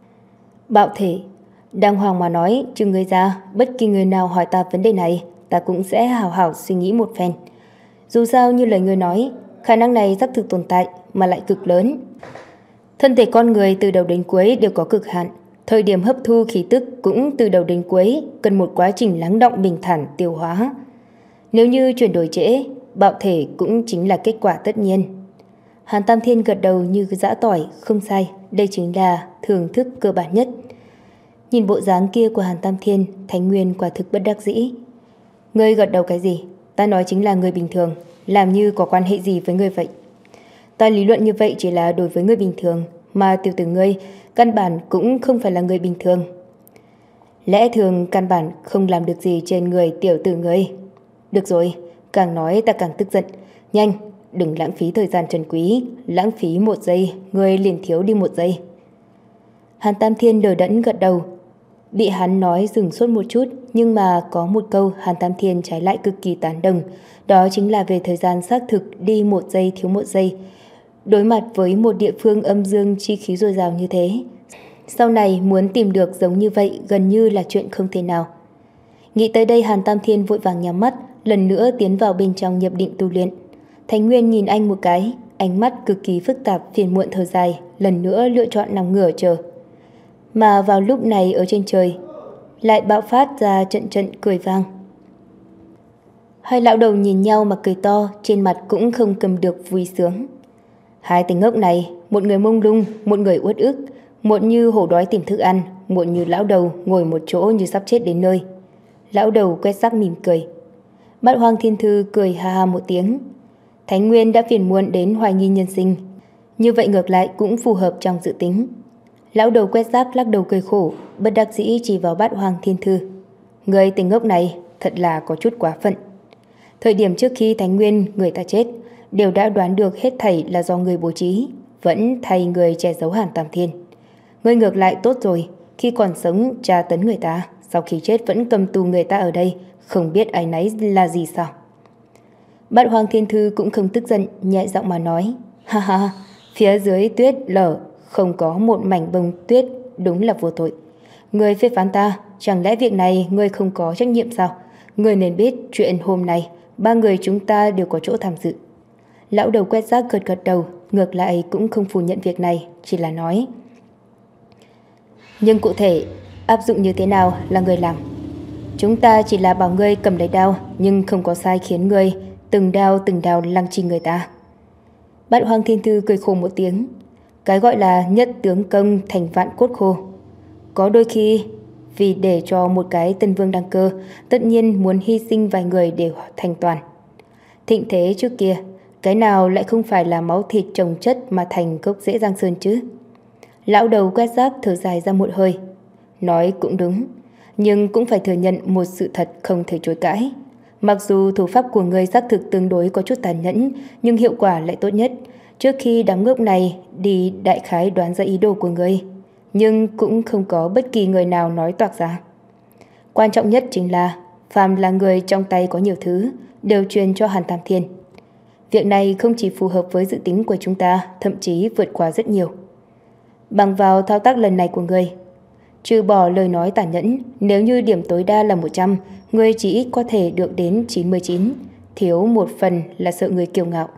A: Bạo thể? Đàng hoàng mà nói, trừ người ra, bất kỳ người nào hỏi ta vấn đề này, ta cũng sẽ hào hào suy nghĩ một phen. Dù sao như lời người nói, khả năng này xác thực tồn tại mà lại cực lớn. Thân thể con người từ đầu đến cuối đều có cực hạn. Thời điểm hấp thu khí tức cũng từ đầu đến cuối cần một quá trình lắng đọng bình thản tiêu hóa. Nếu như chuyển đổi trễ, bạo thể cũng chính là kết quả tất nhiên. Hàn Tam Thiên gật đầu như giã tỏi, không sai, đây chính là thưởng thức cơ bản nhất. Nhìn bộ dáng kia của Hàn Tam Thiên, Thánh Nguyên quả thực bất đắc dĩ. Ngươi gật đầu cái gì? Ta nói chính là người bình thường, làm như có quan hệ gì với ngươi vậy? Ta lý luận như vậy chỉ là đối với người bình thường, mà tiểu tử ngươi căn bản cũng không phải là người bình thường. Lẽ thường căn bản không làm được gì trên người tiểu tử ngươi. Được rồi, càng nói ta càng tức giận. Nhanh, đừng lãng phí thời gian trân quý, lãng phí một giây, ngươi liền thiếu đi một giây. Hàn Tam Thiên đờ đẫn gật đầu. Bị hắn nói dừng suốt một chút, nhưng mà có một câu Hàn Tam Thiên trái lại cực kỳ tán đồng, đó chính là về thời gian xác thực đi một giây thiếu một giây. Đối mặt với một địa phương âm dương chi khí dồi dào như thế, sau này muốn tìm được giống như vậy gần như là chuyện không thể nào. Nghĩ tới đây, Hàn Tam Thiên vội vàng nhắm mắt, lần nữa tiến vào bên trong nhập định tu luyện. Thánh Nguyên nhìn anh một cái, ánh mắt cực kỳ phức tạp, phiền muộn thở dài, lần nữa lựa chọn nằm ngửa chờ. Mà vào lúc này ở trên trời lại bạo phát ra trận trận cười vang. Hai lão đầu nhìn nhau mà cười to, trên mặt cũng không cầm được vui sướng. Hai tên ngốc này, một người mông lung, một người uất ức, một như hổ đói tìm thức ăn, một như lão đầu ngồi một chỗ như sắp chết đến nơi. Lão đầu quét sắc mỉm cười. Bát Hoang Thiên Thư cười ha ha một tiếng. Thánh Nguyên đã phiền muộn đến hoài nghi nhân sinh, như vậy ngược lại cũng phù hợp trong dự tính. Lão đầu quét rác lắc đầu cười khổ, bất đắc dĩ chỉ vào Bát Hoang Thiên Thư. Người tên ngốc này thật là có chút quá phận. Thời điểm trước khi Thánh Nguyên người ta chết, đều đã đoán được hết thảy là do người bố trí, vẫn thay người che giấu Hàn Tam Thiên. Ngươi ngược lại tốt rồi, khi còn sống tra tấn người ta, sau khi chết vẫn cầm tù người ta ở đây, không biết áy náy là gì sao? Bát Hoang Thiên Thư cũng không tức giận, nhẹ giọng mà nói, ha ha, phía dưới tuyết lở không có một mảnh bông tuyết, đúng là vô tội. Ngươi phê phán ta, chẳng lẽ việc này ngươi không có trách nhiệm sao? Ngươi nên biết chuyện hôm nay ba người chúng ta đều có chỗ tham dự. Lão đầu quét rác gật gật đầu, ngược lại cũng không phủ nhận việc này, chỉ là nói. Nhưng cụ thể áp dụng như thế nào là người làm. Chúng ta chỉ là bảo ngươi cầm lấy đao, nhưng không có sai khiến ngươi từng đao từng đao lăng trì người ta. Bát Hoang Thiên Thư cười khổ một tiếng. Cái gọi là nhất tướng công thành vạn cốt khô. Có đôi khi vì để cho một cái tân vương đăng cơ, tất nhiên muốn hy sinh vài người để thành toàn. Thịnh thế trước kia, cái nào lại không phải là máu thịt trồng chất mà thành gốc rễ Giang Sơn chứ? Lão đầu quét rác thở dài ra một hơi. Nói cũng đúng, nhưng cũng phải thừa nhận một sự thật không thể chối cãi. Mặc dù thủ pháp của người xác thực tương đối có chút tàn nhẫn, nhưng hiệu quả lại tốt nhất. Trước khi đám ngốc này đi đại khái đoán ra ý đồ của người, nhưng cũng không có bất kỳ người nào nói toạc ra. Quan trọng nhất chính là phàm là người trong tay có nhiều thứ đều truyền cho Hàn Tam Thiên. Việc này không chỉ phù hợp với dự tính của chúng ta, thậm chí vượt qua rất nhiều. Bằng vào thao tác lần này của người, trừ bỏ lời nói tàn nhẫn, nếu như điểm tối đa là một trăm, người chỉ ít có thể được đến chín mươi chín, thiếu một phần là sợ người kiêu ngạo.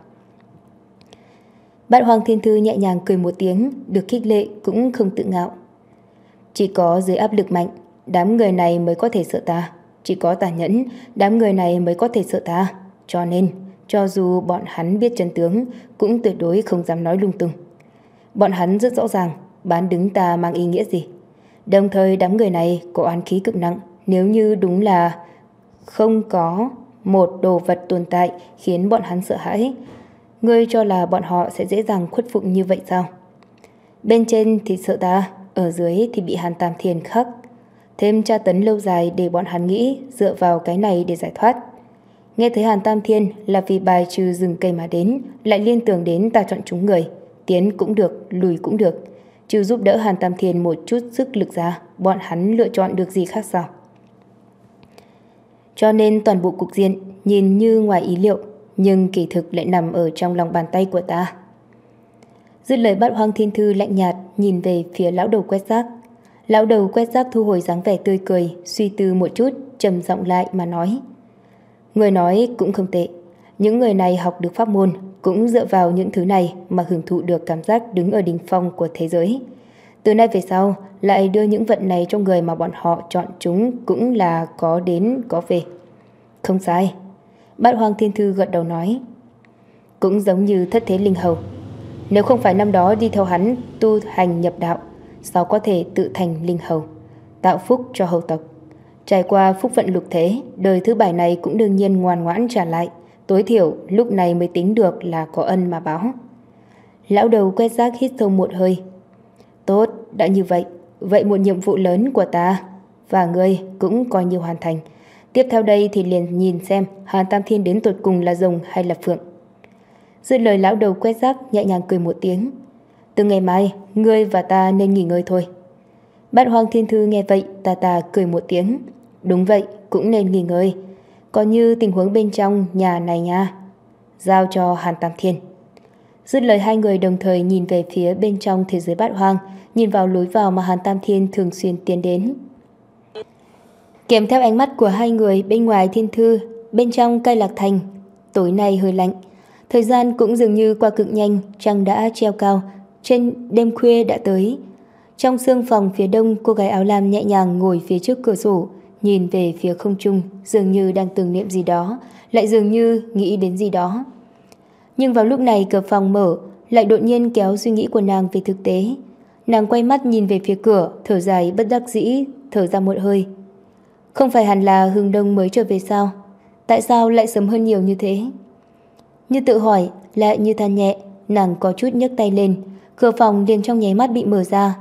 A: Bát Hoang Thiên Thư nhẹ nhàng cười một tiếng, được khích lệ cũng không tự ngạo. Chỉ có dưới áp lực mạnh, đám người này mới có thể sợ ta. Chỉ có tàn nhẫn, đám người này mới có thể sợ ta. Cho nên, cho dù bọn hắn biết chân tướng, cũng tuyệt đối không dám nói lung tung. Bọn hắn rất rõ ràng, bán đứng ta mang ý nghĩa gì. Đồng thời đám người này có oán khí cực nặng. Nếu như đúng là không có một đồ vật tồn tại khiến bọn hắn sợ hãi, ngươi cho là bọn họ sẽ dễ dàng khuất phục như vậy sao? Bên trên thì sợ ta, ở dưới thì bị Hàn Tam Thiên khắc. Thêm tra tấn lâu dài để bọn hắn nghĩ dựa vào cái này để giải thoát. Nghe thấy Hàn Tam Thiên là vì bài trừ rừng cây mà đến, lại liên tưởng đến ta chọn chúng người. Tiến cũng được, lùi cũng được. Trừ giúp đỡ Hàn Tam Thiên một chút sức lực ra, bọn hắn lựa chọn được gì khác sao? Cho nên toàn bộ cục diện nhìn như ngoài ý liệu, nhưng kỳ thực lại nằm ở trong lòng bàn tay của ta. Dứt lời, Bát Hoang Thiên Thư lạnh nhạt nhìn về phía lão đầu quét rác. Lão đầu quét rác thu hồi dáng vẻ tươi cười, suy tư một chút, trầm giọng lại mà nói. Người nói cũng không tệ. Những người này học được pháp môn, cũng dựa vào những thứ này mà hưởng thụ được cảm giác đứng ở đỉnh phong của thế giới. Từ nay về sau, lại đưa những vận này cho người mà bọn họ chọn chúng cũng là có đến có về. Không sai. Bát Hoang Thiên Thư gật đầu nói. Cũng giống như thất thế linh hầu. Nếu không phải năm đó đi theo hắn tu hành nhập đạo, sao có thể tự thành linh hầu, tạo phúc cho hầu tộc. Trải qua phúc vận lục thế, đời thứ bảy này cũng đương nhiên ngoan ngoãn trả lại. Tối thiểu lúc này mới tính được là có ân mà báo. Lão đầu quét rác hít sâu một hơi. Tốt, đã như vậy. Vậy một nhiệm vụ lớn của ta và ngươi cũng coi như hoàn thành. Tiếp theo đây thì liền nhìn xem Hàn Tam Thiên đến tột cùng là rồng hay là phượng. Dứt lời, lão đầu quét rác nhẹ nhàng cười một tiếng. Từ ngày mai, ngươi và ta nên nghỉ ngơi thôi. Bát Hoang Thiên Thư nghe vậy, tà tà cười một tiếng. Đúng vậy, cũng nên nghỉ ngơi. Còn như tình huống bên trong nhà này nha, giao cho Hàn Tam Thiên. Dứt lời, hai người đồng thời nhìn về phía bên trong thế giới Bát Hoang, nhìn vào lối vào mà Hàn Tam Thiên thường xuyên tiến đến. Kèm theo ánh mắt của hai người, bên ngoài thiên thư, bên trong Cây Lạc Thành, tối nay hơi lạnh. Thời gian cũng dường như qua cực nhanh, trăng đã treo cao, trên đêm khuya đã tới. Trong sương phòng phía đông, cô gái áo lam nhẹ nhàng ngồi phía trước cửa sổ, nhìn về phía không trung, dường như đang tưởng niệm gì đó, lại dường như nghĩ đến gì đó. Nhưng vào lúc này cửa phòng mở, lại đột nhiên kéo suy nghĩ của nàng về thực tế. Nàng quay mắt nhìn về phía cửa, thở dài bất đắc dĩ, thở ra một hơi. Không phải hẳn là Hưng Đông mới trở về sao? Tại sao lại sớm hơn nhiều như thế? Như tự hỏi, lại như than nhẹ, nàng có chút nhấc tay lên, cửa phòng liền trong nháy mắt bị mở ra.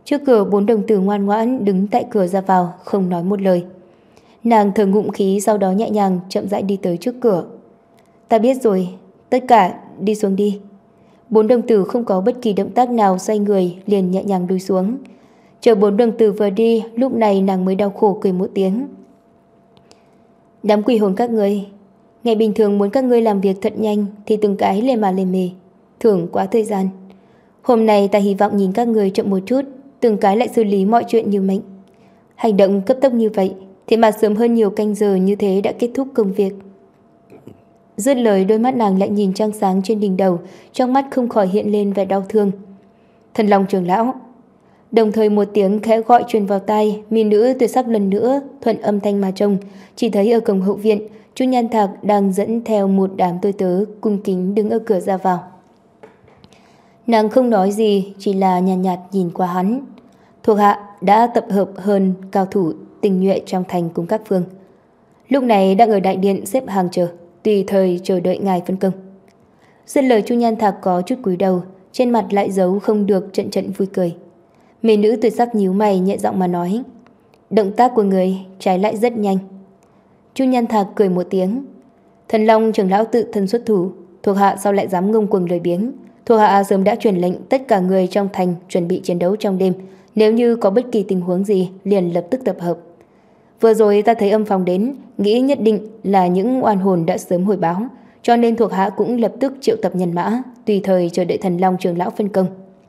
A: Trước cửa bốn đồng tử ngoan ngoãn đứng tại cửa ra vào, không nói một lời. Nàng thở ngụm khí, sau đó nhẹ nhàng chậm rãi đi tới trước cửa. Ta biết rồi, tất cả đi xuống đi. Bốn đồng tử không có bất kỳ động tác nào xoay người, liền nhẹ nhàng lùi xuống. Chờ bốn đồng tử vừa đi, lúc này nàng mới đau khổ cười một tiếng. Đám quỷ hồn các ngươi, ngày bình thường muốn các ngươi làm việc thật nhanh thì từng cái lề mà lề mề, thưởng quá thời gian. Hôm nay ta hy vọng nhìn các ngươi chậm một chút, từng cái lại xử lý mọi chuyện như mệnh. Hành động cấp tốc như vậy, thế mà sớm hơn nhiều canh giờ như thế đã kết thúc công việc. Dứt lời, đôi mắt nàng lại nhìn trăng sáng trên đỉnh đầu, trong mắt không khỏi hiện lên vẻ đau thương. Thần Long trưởng lão. Đồng thời một tiếng khẽ gọi truyền vào tai, mỹ nữ tuyệt sắc lần nữa thuận âm thanh mà trông, chỉ thấy ở cổng hậu viện, Chu Nhan Thạc đang dẫn theo một đám tôi tớ cung kính đứng ở cửa ra vào. Nàng không nói gì, chỉ là nhàn nhạt, nhạt nhìn qua hắn. Thuộc hạ đã tập hợp hơn cao thủ tinh nhuệ trong thành cùng các phương, lúc này đang ở đại điện xếp hàng chờ, tùy thời chờ đợi ngài phân công. Dứt lời, Chu Nhan Thạc có chút cúi đầu, trên mặt lại giấu không được trận trận vui cười. Mỹ nữ tuyệt sắc nhíu mày nhẹ giọng mà nói, động tác của người trái lại rất nhanh. Chu Nhan Thạc cười một tiếng, Thần Long trưởng lão tự thân xuất thủ, thuộc hạ sao lại dám ngông cuồng lười biếng. Thuộc hạ sớm đã truyền lệnh tất cả người trong thành chuẩn bị chiến đấu trong đêm, nếu như có bất kỳ tình huống gì liền lập tức tập hợp. Vừa rồi ta thấy âm phòng đến, nghĩ nhất định là những oan hồn đã sớm hồi báo, cho nên thuộc hạ cũng lập tức triệu tập nhân mã, tùy thời chờ đợi Thần Long trưởng lão phân công.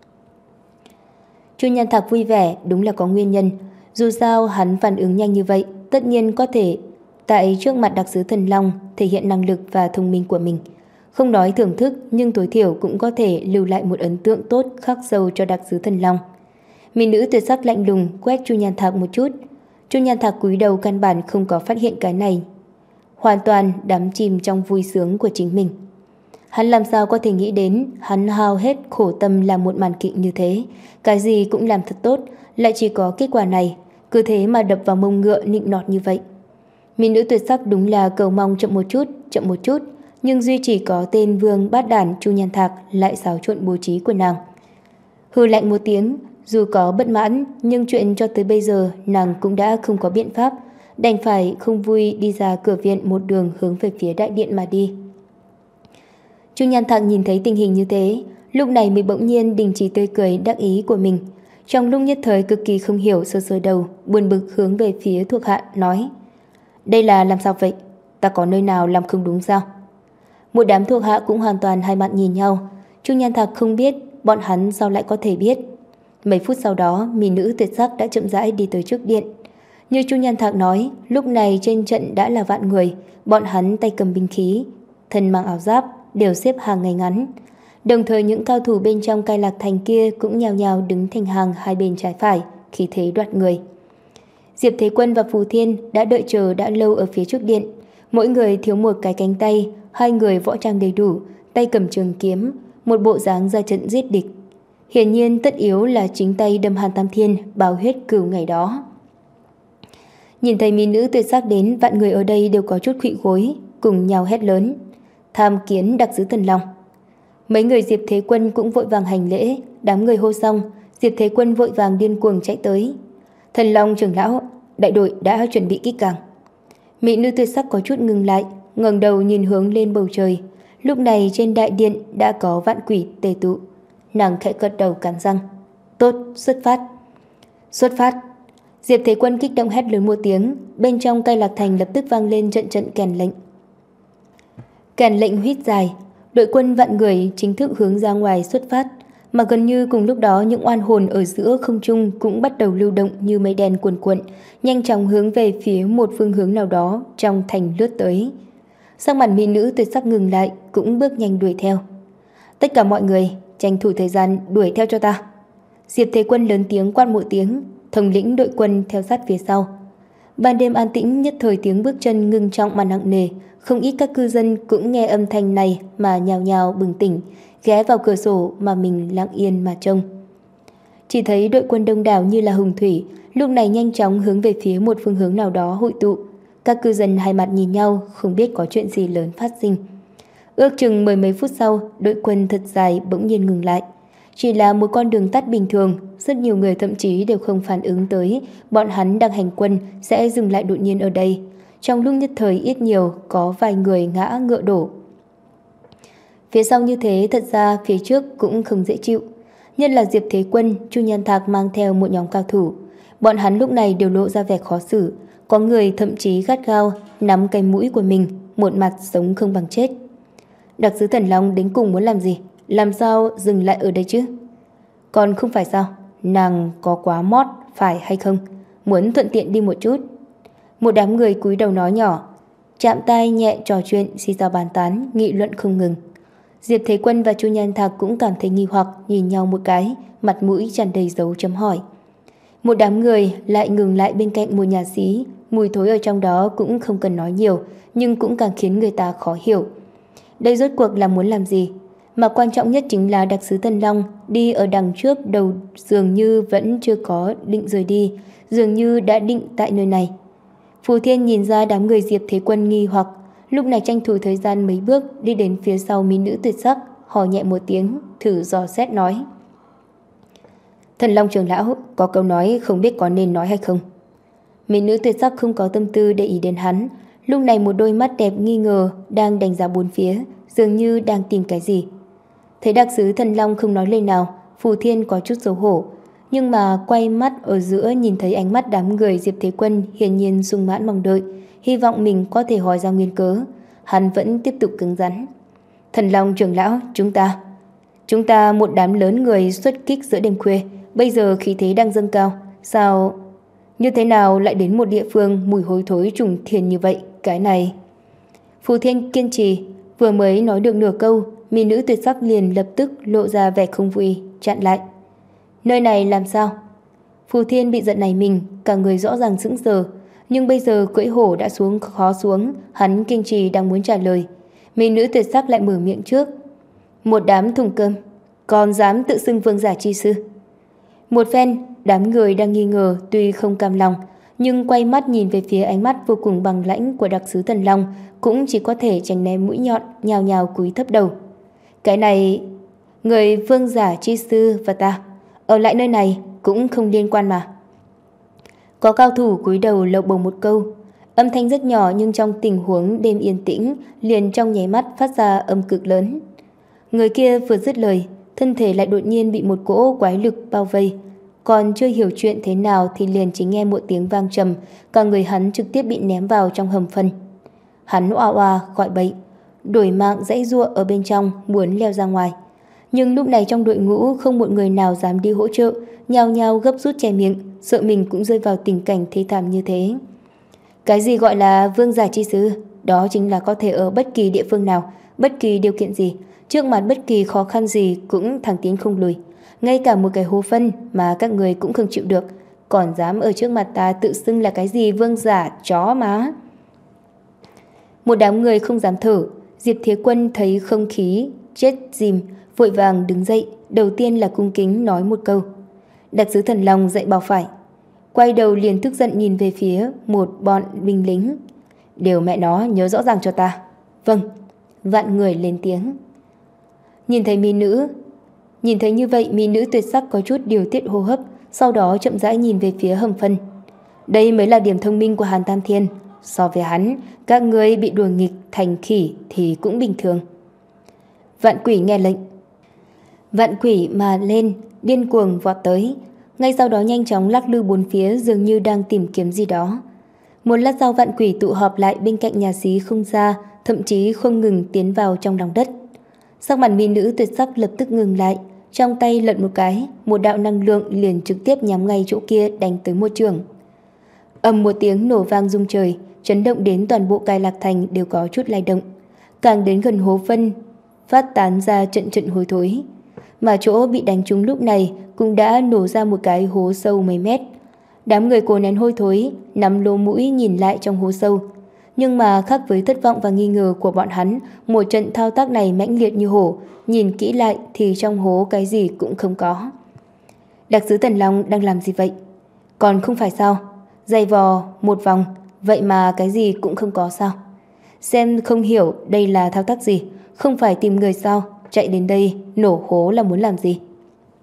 A: Chu Nhan Thạc vui vẻ, đúng là có nguyên nhân. Dù sao hắn phản ứng nhanh như vậy, tất nhiên có thể tại trước mặt đặc sứ Thần Long thể hiện năng lực và thông minh của mình. Không nói thưởng thức, nhưng tối thiểu cũng có thể lưu lại một ấn tượng tốt khắc sâu cho đặc sứ Thần Long. Mỹ nữ tuyệt sắc lạnh lùng quét Chu Nhan Thạc một chút. Chu Nhan Thạc cúi đầu căn bản không có phát hiện cái này, hoàn toàn đắm chìm trong vui sướng của chính mình. Hắn làm sao có thể nghĩ đến hắn hao hết khổ tâm làm một màn kịch như thế, cái gì cũng làm thật tốt, lại chỉ có kết quả này, cứ thế mà đập vào mông ngựa nịnh nọt như vậy. Mỹ nữ tuyệt sắc đúng là cầu mong chậm một chút, chậm một chút, nhưng duy chỉ có tên vương bát đản Chu Nhan Thạc lại xáo trộn bố trí của nàng. Hừ lạnh một tiếng, dù có bất mãn, nhưng chuyện cho tới bây giờ nàng cũng đã không có biện pháp, đành phải không vui đi ra cửa viện một đường hướng về phía đại điện mà đi. Chu Nhan Thạc nhìn thấy tình hình như thế, lúc này mới bỗng nhiên đình chỉ tươi cười đắc ý của mình. Trong lúc nhất thời cực kỳ không hiểu, sơ sơ đầu, buồn bực hướng về phía thuộc hạ nói, đây là làm sao vậy? Ta có nơi nào làm không đúng sao? Một đám thuộc hạ cũng hoàn toàn hai mặt nhìn nhau. Chu Nhan Thạc không biết, bọn hắn sao lại có thể biết. Mấy phút sau đó, mỹ nữ tuyệt sắc đã chậm rãi đi tới trước điện. Như Chu Nhan Thạc nói, lúc này trên trận đã là vạn người, bọn hắn tay cầm binh khí, thân mang áo giáp, đều xếp hàng ngay ngắn. Đồng thời những cao thủ bên trong Cai Lạc Thành kia cũng nhào nhào đứng thành hàng hai bên trái phải, khí thế đoạt người. Diệp Thế Quân và Phù Thiên đã đợi chờ đã lâu ở phía trước điện, mỗi người thiếu một cái cánh tay, hai người võ trang đầy đủ, tay cầm trường kiếm, một bộ dáng ra trận giết địch. Hiển nhiên tất yếu là chính tay đâm Hàn Tam Thiên báo huyết cừu ngày đó. Nhìn thấy mỹ nữ tuyệt sắc đến, vạn người ở đây đều có chút khuỵu gối, cùng nhau hét lớn, tham kiến đặc sứ Thần Long. Mấy người Diệp Thế Quân cũng vội vàng hành lễ, đám người hô xong, Diệp Thế Quân vội vàng điên cuồng chạy tới. Thần Long trưởng lão, đại đội đã chuẩn bị kỹ càng. Mỹ nữ tuyệt sắc có chút ngừng lại, ngẩng đầu nhìn hướng lên bầu trời. Lúc này trên đại điện đã có vạn quỷ tề tụ. Nàng khẽ gật đầu cắn răng. Tốt, xuất phát. Xuất phát. Diệp Thế Quân kích động hét lớn một tiếng, bên trong Cai Lạc Thành lập tức vang lên trận trận kèn lệnh. Kèn lệnh huýt dài, đội quân vạn người chính thức hướng ra ngoài xuất phát, mà gần như cùng lúc đó những oan hồn ở giữa không trung cũng bắt đầu lưu động như mây đen cuồn cuộn, nhanh chóng hướng về phía một phương hướng nào đó trong thành lướt tới. Sắc mặt mỹ nữ tuyệt sắc ngừng lại, cũng bước nhanh đuổi theo. Tất cả mọi người tranh thủ thời gian đuổi theo cho ta. Diệp Thế Quân lớn tiếng quát một tiếng, thống lĩnh đội quân theo sát phía sau. Ban đêm an tĩnh, nhất thời tiếng bước chân ngưng trọng mà nặng nề, không ít các cư dân cũng nghe âm thanh này mà nhào nhào bừng tỉnh, ghé vào cửa sổ mà mình lặng yên mà trông. Chỉ thấy đội quân đông đảo như là hồng thủy, lúc này nhanh chóng hướng về phía một phương hướng nào đó hội tụ. Các cư dân hai mặt nhìn nhau, không biết có chuyện gì lớn phát sinh. Ước chừng mười mấy phút sau, đội quân thật dài bỗng nhiên ngừng lại. Chỉ là một con đường tắt bình thường, rất nhiều người thậm chí đều không phản ứng tới bọn hắn đang hành quân sẽ dừng lại đột nhiên ở đây. Trong lúc nhất thời ít nhiều có vài người ngã ngựa đổ. Phía sau như thế thật ra phía trước cũng không dễ chịu. Nhất là Diệp Thế Quân, Chu Nhan Thạc mang theo một nhóm cao thủ. Bọn hắn lúc này đều lộ ra vẻ khó xử. Có người thậm chí gắt gao nắm cái mũi của mình, một mặt sống không bằng chết. Đặc sứ Thần Long đến cùng muốn làm gì? Làm sao dừng lại ở đây chứ? Còn không phải sao? Nàng có quá mót, phải hay không? Muốn thuận tiện đi một chút. Một đám người cúi đầu nói nhỏ, chạm tai nhẹ trò chuyện, xì xào bàn tán, nghị luận không ngừng. Diệp Thế Quân và Chu Nhan Thạc cũng cảm thấy nghi hoặc, nhìn nhau một cái, mặt mũi tràn đầy dấu chấm hỏi. Một đám người lại ngừng lại bên cạnh một nhà xí, mùi thối ở trong đó cũng không cần nói nhiều, nhưng cũng càng khiến người ta khó hiểu. Đây rốt cuộc là muốn làm gì? Mà quan trọng nhất chính là đặc sứ Thần Long đi ở đằng trước đầu dường như vẫn chưa có định rời đi, dường như đã định tại nơi này. Phù Thiên nhìn ra đám người Diệp Thế Quân nghi hoặc, lúc này tranh thủ thời gian mấy bước đi đến phía sau mỹ nữ tuyệt sắc, hò nhẹ một tiếng, thử dò xét nói. Thần Long trưởng lão, có câu nói không biết có nên nói hay không. Mỹ nữ tuyệt sắc không có tâm tư để ý đến hắn, lúc này một đôi mắt đẹp nghi ngờ đang đánh giá bốn phía, dường như đang tìm cái gì. Thấy đặc sứ Thần Long không nói lời nào, Phù Thiên có chút xấu hổ, nhưng mà quay mắt ở giữa nhìn thấy ánh mắt đám người Diệp Thế Quân hiển nhiên sung mãn mong đợi, hy vọng mình có thể hỏi ra nguyên cớ. Hắn vẫn tiếp tục cứng rắn. Thần Long trưởng lão, chúng ta, chúng ta một đám lớn người xuất kích giữa đêm khuya, bây giờ khí thế đang dâng cao, sao, như thế nào lại đến một địa phương mùi hôi thối trùng thiên như vậy, cái này. Phù Thiên kiên trì, vừa mới nói được nửa câu, mỹ nữ tuyệt sắc liền lập tức lộ ra vẻ không vui, chặn lại. Nơi này làm sao? Phù Thiên bị giận này mình, cả người rõ ràng sững sờ, nhưng bây giờ cưỡi hổ đã xuống khó xuống, hắn kiên trì đang muốn trả lời. Mỹ nữ tuyệt sắc lại mở miệng trước. Một đám thùng cơm, còn dám tự xưng vương giả chi sư. Một phen, đám người đang nghi ngờ tuy không cam lòng, nhưng quay mắt nhìn về phía ánh mắt vô cùng bằng lãnh của đặc sứ Thần Long, cũng chỉ có thể tránh né mũi nhọn, nhào nhào cúi thấp đầu. Cái này, người vương giả chi sư và ta, ở lại nơi này cũng không liên quan mà. Có cao thủ cúi đầu lậu bầu một câu, âm thanh rất nhỏ nhưng trong tình huống đêm yên tĩnh, liền trong nháy mắt phát ra âm cực lớn. Người kia vừa dứt lời, thân thể lại đột nhiên bị một cỗ quái lực bao vây. Còn chưa hiểu chuyện thế nào thì liền chỉ nghe một tiếng vang trầm, cả người hắn trực tiếp bị ném vào trong hầm phân. Hắn oa oa gọi bậy, đổi mạng dãy giụa ở bên trong muốn leo ra ngoài. Nhưng lúc này trong đội ngũ không một người nào dám đi hỗ trợ, nhao nhao gấp rút che miệng, sợ mình cũng rơi vào tình cảnh thê thảm như thế. Cái gì gọi là vương giả chi sư? Đó chính là có thể ở bất kỳ địa phương nào, bất kỳ điều kiện gì, trước mặt bất kỳ khó khăn gì cũng thẳng tiến không lùi. Ngay cả một cái hố phân mà các người cũng không chịu được, còn dám ở trước mặt ta tự xưng là cái gì vương giả chó má. Một đám người không dám thở. Diệp Thế Quân thấy không khí chết dìm, vội vàng đứng dậy, đầu tiên là cung kính nói một câu. Đặc sứ Thần Long dạy bảo phải. Quay đầu liền tức giận nhìn về phía một bọn binh lính. Đều mẹ nó nhớ rõ ràng cho ta. Vâng. Vạn người lên tiếng. Nhìn thấy mỹ nữ, nhìn thấy như vậy mỹ nữ tuyệt sắc có chút điều tiết hô hấp, sau đó chậm rãi nhìn về phía hầm phân. Đây mới là điểm thông minh của Hàn Tam Thiên. So với hắn, các người bị đùa nghịch thành khỉ thì cũng bình thường. Vạn quỷ nghe lệnh. Vạn quỷ mà lên, điên cuồng vọt tới. Ngay sau đó nhanh chóng lắc lư bốn phía, dường như đang tìm kiếm gì đó. Một lát sau vạn quỷ tụ họp lại bên cạnh nhà xí không xa, thậm chí không ngừng tiến vào trong lòng đất. Sắc mặt mỹ nữ tuyệt sắc lập tức ngừng lại, trong tay lật một cái, một đạo năng lượng liền trực tiếp nhắm ngay chỗ kia đánh tới một trường. Ầm một tiếng nổ vang rung trời, chấn động đến toàn bộ Cai Lạc Thành đều có chút lay động. Càng đến gần hố phân, phát tán ra trận trận hôi thối. Mà chỗ bị đánh trúng lúc này cũng đã nổ ra một cái hố sâu mấy mét. Đám người cố nén hôi thối, nắm lỗ mũi nhìn lại trong hố sâu. Nhưng mà khác với thất vọng và nghi ngờ của bọn hắn, một trận thao tác này mãnh liệt như hổ, nhìn kỹ lại thì trong hố cái gì cũng không có. Đặc sứ Thần Long đang làm gì vậy? Còn không phải sao? Giày vò một vòng, vậy mà cái gì cũng không có sao? Xem không hiểu đây là thao tác gì, không phải tìm người sao? Chạy đến đây nổ hố là muốn làm gì?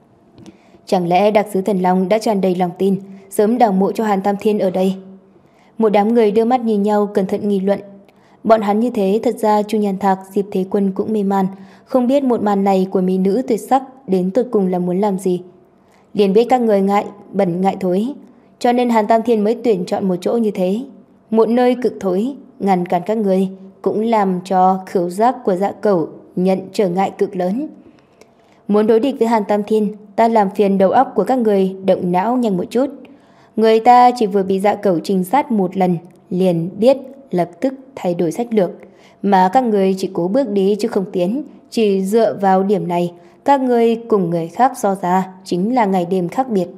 A: Chẳng lẽ đặc sứ Thần Long đã tràn đầy lòng tin, sớm đào mộ cho Hàn Tam Thiên ở đây? Một đám người đưa mắt nhìn nhau cẩn thận nghị luận. Bọn hắn như thế, thật ra Chu Nhan Thạc, Diệp Thế Quân cũng mê man, không biết một màn này của mỹ nữ tuyệt sắc đến tột cùng là muốn làm gì. Liền biết các người ngại bẩn ngại thối, cho nên Hàn Tam Thiên mới tuyển chọn một chỗ như thế, một nơi cực thối, ngăn cản các người, cũng làm cho khứu giác của Dạ Cẩu nhận trở ngại cực lớn. Muốn đối địch với Hàn Tam Thiên, ta làm phiền đầu óc của các người động não nhanh một chút. Người ta chỉ vừa bị Dạ Cẩu trinh sát một lần, liền biết lập tức thay đổi sách lược, mà các người chỉ cố bước đi chứ không tiến. Chỉ dựa vào điểm này, các người cùng người khác so ra chính là ngày đêm khác biệt.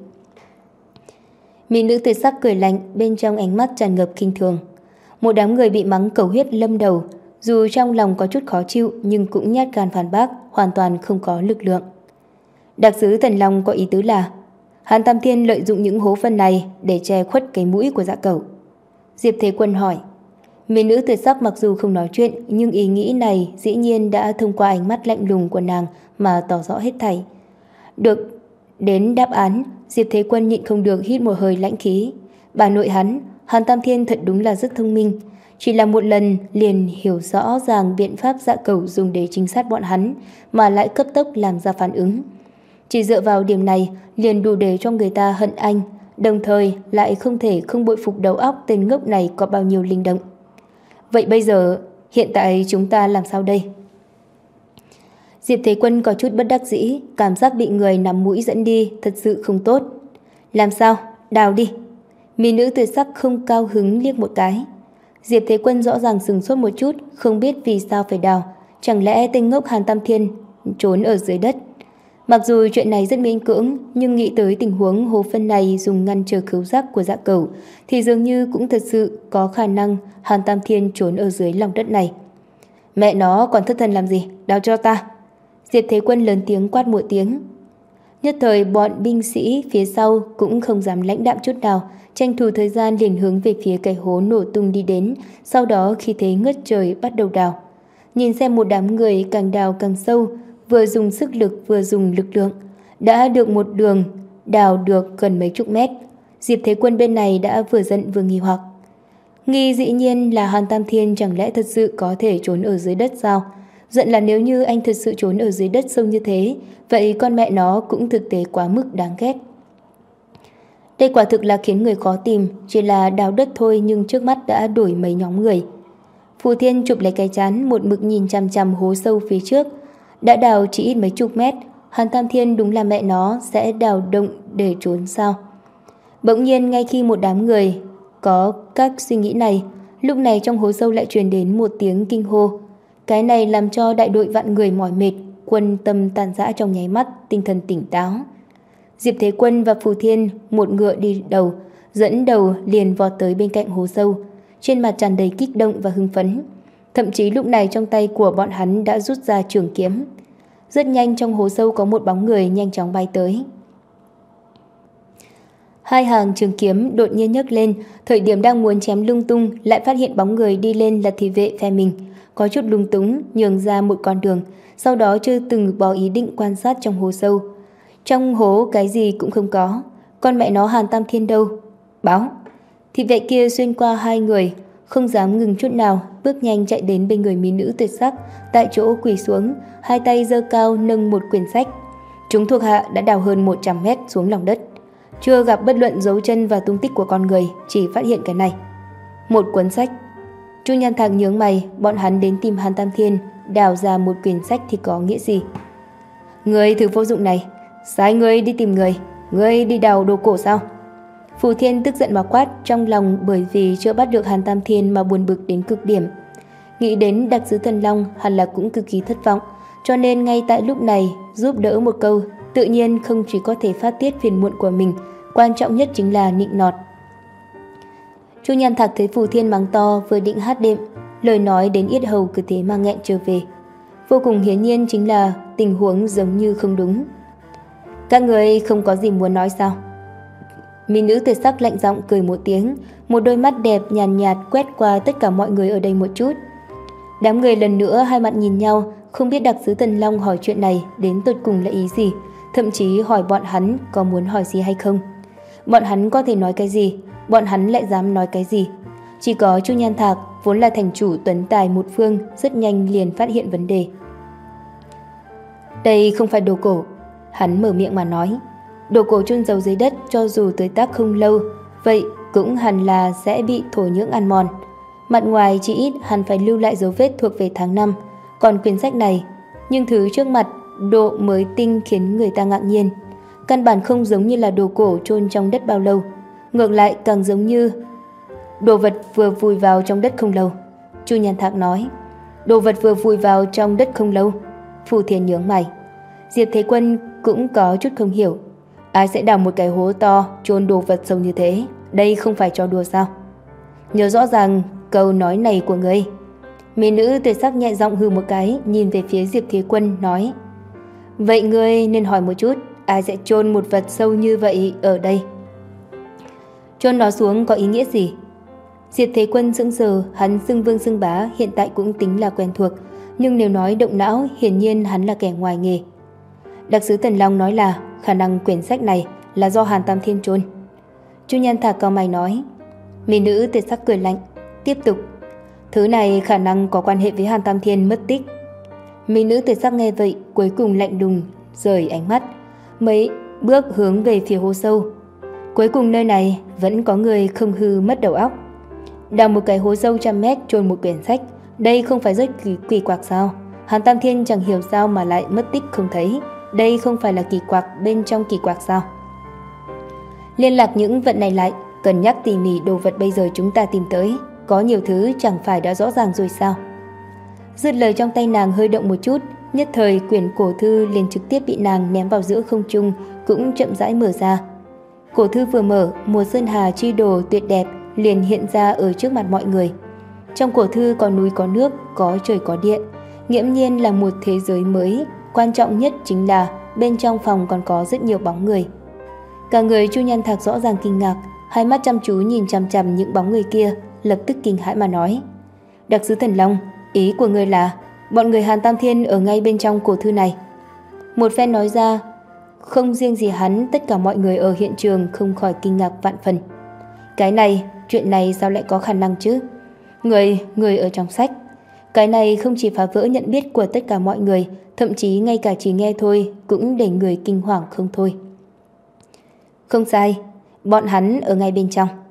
A: Mỹ nữ tuyệt sắc cười lạnh, bên trong ánh mắt tràn ngập khinh thường. Một đám người bị mắng cầu huyết lâm đầu, dù trong lòng có chút khó chịu nhưng cũng nhát gan phản bác, hoàn toàn không có lực lượng. Đặc sứ Thần Long có ý tứ là Hàn Tam Thiên lợi dụng những hố phân này để che khuất cái mũi của Dạ Cẩu. Diệp Thế Quân hỏi. Mỹ nữ tuyệt sắc mặc dù không nói chuyện, nhưng ý nghĩ này dĩ nhiên đã thông qua ánh mắt lạnh lùng của nàng mà tỏ rõ hết thảy. Được đến đáp án, Diệp Thế Quân nhịn không được hít một hơi lãnh khí. Bà nội hắn, Hàn Tam Thiên thật đúng là rất thông minh, chỉ là một lần liền hiểu rõ ràng biện pháp Dạ Cẩu dùng để trinh sát bọn hắn, mà lại cấp tốc làm ra phản ứng. Chỉ dựa vào điểm này liền đủ để cho người ta hận anh, đồng thời lại không thể không bội phục đầu óc tên ngốc này có bao nhiêu linh động. Vậy bây giờ, hiện tại chúng ta làm sao đây? Diệp Thế Quân có chút bất đắc dĩ, cảm giác bị người nắm mũi dẫn đi thật sự không tốt. Làm sao? Đào đi. Mỹ nữ tuyệt sắc không cao hứng liếc một cái. Diệp Thế Quân rõ ràng sừng sốt một chút, không biết vì sao phải đào. Chẳng lẽ tên ngốc Hàn Tam Thiên trốn ở dưới đất? Mặc dù chuyện này rất miễn cưỡng, nhưng nghĩ tới tình huống hố phân này dùng ngăn trở khứu giác của Dạ Cẩu thì dường như cũng thật sự có khả năng Hàn Tam Thiên trốn ở dưới lòng đất này. Mẹ nó còn thất thần làm gì? Đào cho ta. Diệp Thế Quân lớn tiếng quát một tiếng. Nhất thời bọn binh sĩ phía sau cũng không dám lãnh đạm chút nào, tranh thủ thời gian liền hướng về phía cái hố nổ tung đi đến, sau đó khi thế ngất trời bắt đầu đào. Nhìn xem một đám người càng đào càng sâu, vừa dùng sức lực vừa dùng lực lượng, đã được một đường đào được gần mấy chục mét. Diệp Thế Quân bên này đã vừa giận vừa nghi hoặc. Nghi dĩ nhiên là Hàn Tam Thiên chẳng lẽ thật sự có thể trốn ở dưới đất sao? Giận là nếu như anh thật sự trốn ở dưới đất sâu như thế, vậy con mẹ nó cũng thực tế quá mức đáng ghét. Đây quả thực là khiến người khó tìm, chỉ là đào đất thôi nhưng trước mắt đã đổi mấy nhóm người. Phù Thiên chụp lấy cái trán, một mực nhìn chằm chằm hố sâu phía trước. Đã đào chỉ ít mấy chục mét, Hàn Tam Thiên đúng là mẹ nó sẽ đào động để trốn sao? Bỗng nhiên ngay khi một đám người có các suy nghĩ này, lúc này trong hố sâu lại truyền đến một tiếng kinh hô. Cái này làm cho đại đội vạn người mỏi mệt, quân tâm tan rã trong nháy mắt, tinh thần tỉnh táo. Diệp Thế Quân và Phù Thiên một ngựa đi đầu, dẫn đầu liền vọt tới bên cạnh hố sâu, trên mặt tràn đầy kích động và hưng phấn. Thậm chí lúc này trong tay của bọn hắn đã rút ra trường kiếm. Rất nhanh trong hố sâu có một bóng người nhanh chóng bay tới. Hai hàng trường kiếm đột nhiên nhấc lên, thời điểm đang muốn chém lung tung lại phát hiện bóng người đi lên là thị vệ phe mình, có chút lung túng nhường ra một con đường, sau đó chưa từng bỏ ý định quan sát trong hố sâu. Trong hố cái gì cũng không có, con mẹ nó Hàn Tam Thiên đâu? Báo. Thị vệ kia xuyên qua hai người, không dám ngừng chút nào, bước nhanh chạy đến bên người mỹ nữ tuyệt sắc, tại chỗ quỳ xuống, hai tay giơ cao nâng một quyển sách. Chúng thuộc hạ đã đào hơn một trăm mét xuống lòng đất, chưa gặp bất luận dấu chân và tung tích của con người, chỉ phát hiện cái này. Một cuốn sách. Chu Nhan Thạc nhướng mày, bọn hắn đến tìm Hàn Tam Thiên, đào ra một quyển sách thì có nghĩa gì? Người thứ vô dụng này, sai ngươi đi tìm người, ngươi đi đào đồ cổ sao? Phù Thiên tức giận mà quát, trong lòng bởi vì chưa bắt được Hàn Tam Thiên mà buồn bực đến cực điểm. Nghĩ đến đặc sứ Thần Long hẳn là cũng cực kỳ thất vọng, cho nên ngay tại lúc này giúp đỡ một câu, tự nhiên không chỉ có thể phát tiết phiền muộn của mình, quan trọng nhất chính là nịnh nọt. Chu Nhan Thạc thấy Phù Thiên mắng to vừa định hát đệm, lời nói đến yết hầu cứ thế mà nghẹn trở về. Vô cùng hiển nhiên chính là tình huống giống như không đúng. Các người không có gì muốn nói sao? Mỹ nữ tuyệt sắc lạnh giọng cười một tiếng, một đôi mắt đẹp nhàn nhạt, nhạt quét qua tất cả mọi người ở đây một chút. Đám người lần nữa hai mặt nhìn nhau, không biết đặc sứ Thần Long hỏi chuyện này đến tột cùng là ý gì. thậm chí hỏi bọn hắn có muốn hỏi gì hay không. Bọn hắn có thể nói cái gì, bọn hắn lại dám nói cái gì. Chỉ có Chu Nhan Thạc, vốn là thành chủ tuấn tài một phương, rất nhanh liền phát hiện vấn đề. Đây không phải đồ cổ, hắn mở miệng mà nói. Đồ cổ chôn giấu dưới đất cho dù tới tác không lâu, vậy cũng hẳn là sẽ bị thổ nhưỡng ăn mòn. Mặt ngoài chỉ ít hẳn phải lưu lại dấu vết thuộc về tháng năm. Còn quyển sách này, nhưng thứ trước mặt độ mới tinh khiến người ta ngạc nhiên. Căn bản không giống như là đồ cổ chôn trong đất bao lâu, ngược lại càng giống như đồ vật vừa vùi vào trong đất không lâu. Chu Nhan Thạc nói. Đồ vật vừa vùi vào trong đất không lâu. Phù Thiên nhướng mày. Diệp Thế Quân cũng có chút không hiểu. Ai sẽ đào một cái hố to chôn đồ vật sâu như thế? Đây không phải trò đùa sao? Nhớ rõ ràng câu nói này của ngươi. Mỹ nữ tuyệt sắc nhẹ giọng hừ một cái, nhìn về phía Diệp Thế Quân nói. Vậy ngươi nên hỏi một chút, ai sẽ chôn một vật sâu như vậy ở đây? Chôn nó xuống có ý nghĩa gì? Diệp Thế Quân sững sờ, hắn xưng vương xưng bá hiện tại cũng tính là quen thuộc, nhưng nếu nói động não, hiển nhiên hắn là kẻ ngoài nghề. Đặc sứ Tần Long nói là khả năng quyển sách này là do Hàn Tam Thiên chôn. Chu Nhan Thạc cao mày nói. Mỹ nữ tuyệt sắc cười lạnh, tiếp tục. Thứ này khả năng có quan hệ với Hàn Tam Thiên mất tích. Mỹ nữ tuyệt sắc nghe vậy, cuối cùng lạnh lùng rời ánh mắt, mấy bước hướng về phía hố sâu. Cuối cùng nơi này vẫn có người không hư mất đầu óc. Đào một cái hố sâu trăm mét chôn một quyển sách, đây không phải rất kỳ, kỳ quặc sao? Hàn Tam Thiên chẳng hiểu sao mà lại mất tích không thấy. Đây không phải là kỳ quặc bên trong kỳ quặc sao? Liên lạc những vật này lại, cân nhắc tỉ mỉ đồ vật bây giờ chúng ta tìm tới. Có nhiều thứ chẳng phải đã rõ ràng rồi sao? Dứt lời trong tay nàng hơi động một chút, nhất thời quyển cổ thư liền trực tiếp bị nàng ném vào giữa không trung, cũng chậm rãi mở ra. Cổ thư vừa mở, mùa sơn hà chi đồ tuyệt đẹp liền hiện ra ở trước mặt mọi người. Trong cổ thư có núi có nước, có trời có địa, nghiễm nhiên là một thế giới mới. Quan trọng nhất chính là bên trong phòng còn có rất nhiều bóng người. Cả người Chu Nhan Thạc rõ ràng kinh ngạc, hai mắt chăm chú nhìn chằm chằm những bóng người kia, lập tức kinh hãi mà nói. Đặc sứ Thần Long, ý của người là bọn người Hàn Tam Thiên ở ngay bên trong cổ thư này. Một phen nói ra, không riêng gì hắn, tất cả mọi người ở hiện trường không khỏi kinh ngạc vạn phần. Cái này, chuyện này sao lại có khả năng chứ? Người, người ở trong sách. Cái này không chỉ phá vỡ nhận biết của tất cả mọi người, thậm chí ngay cả chỉ nghe thôi cũng để người kinh hoàng không thôi. Không sai, bọn hắn ở ngay bên trong.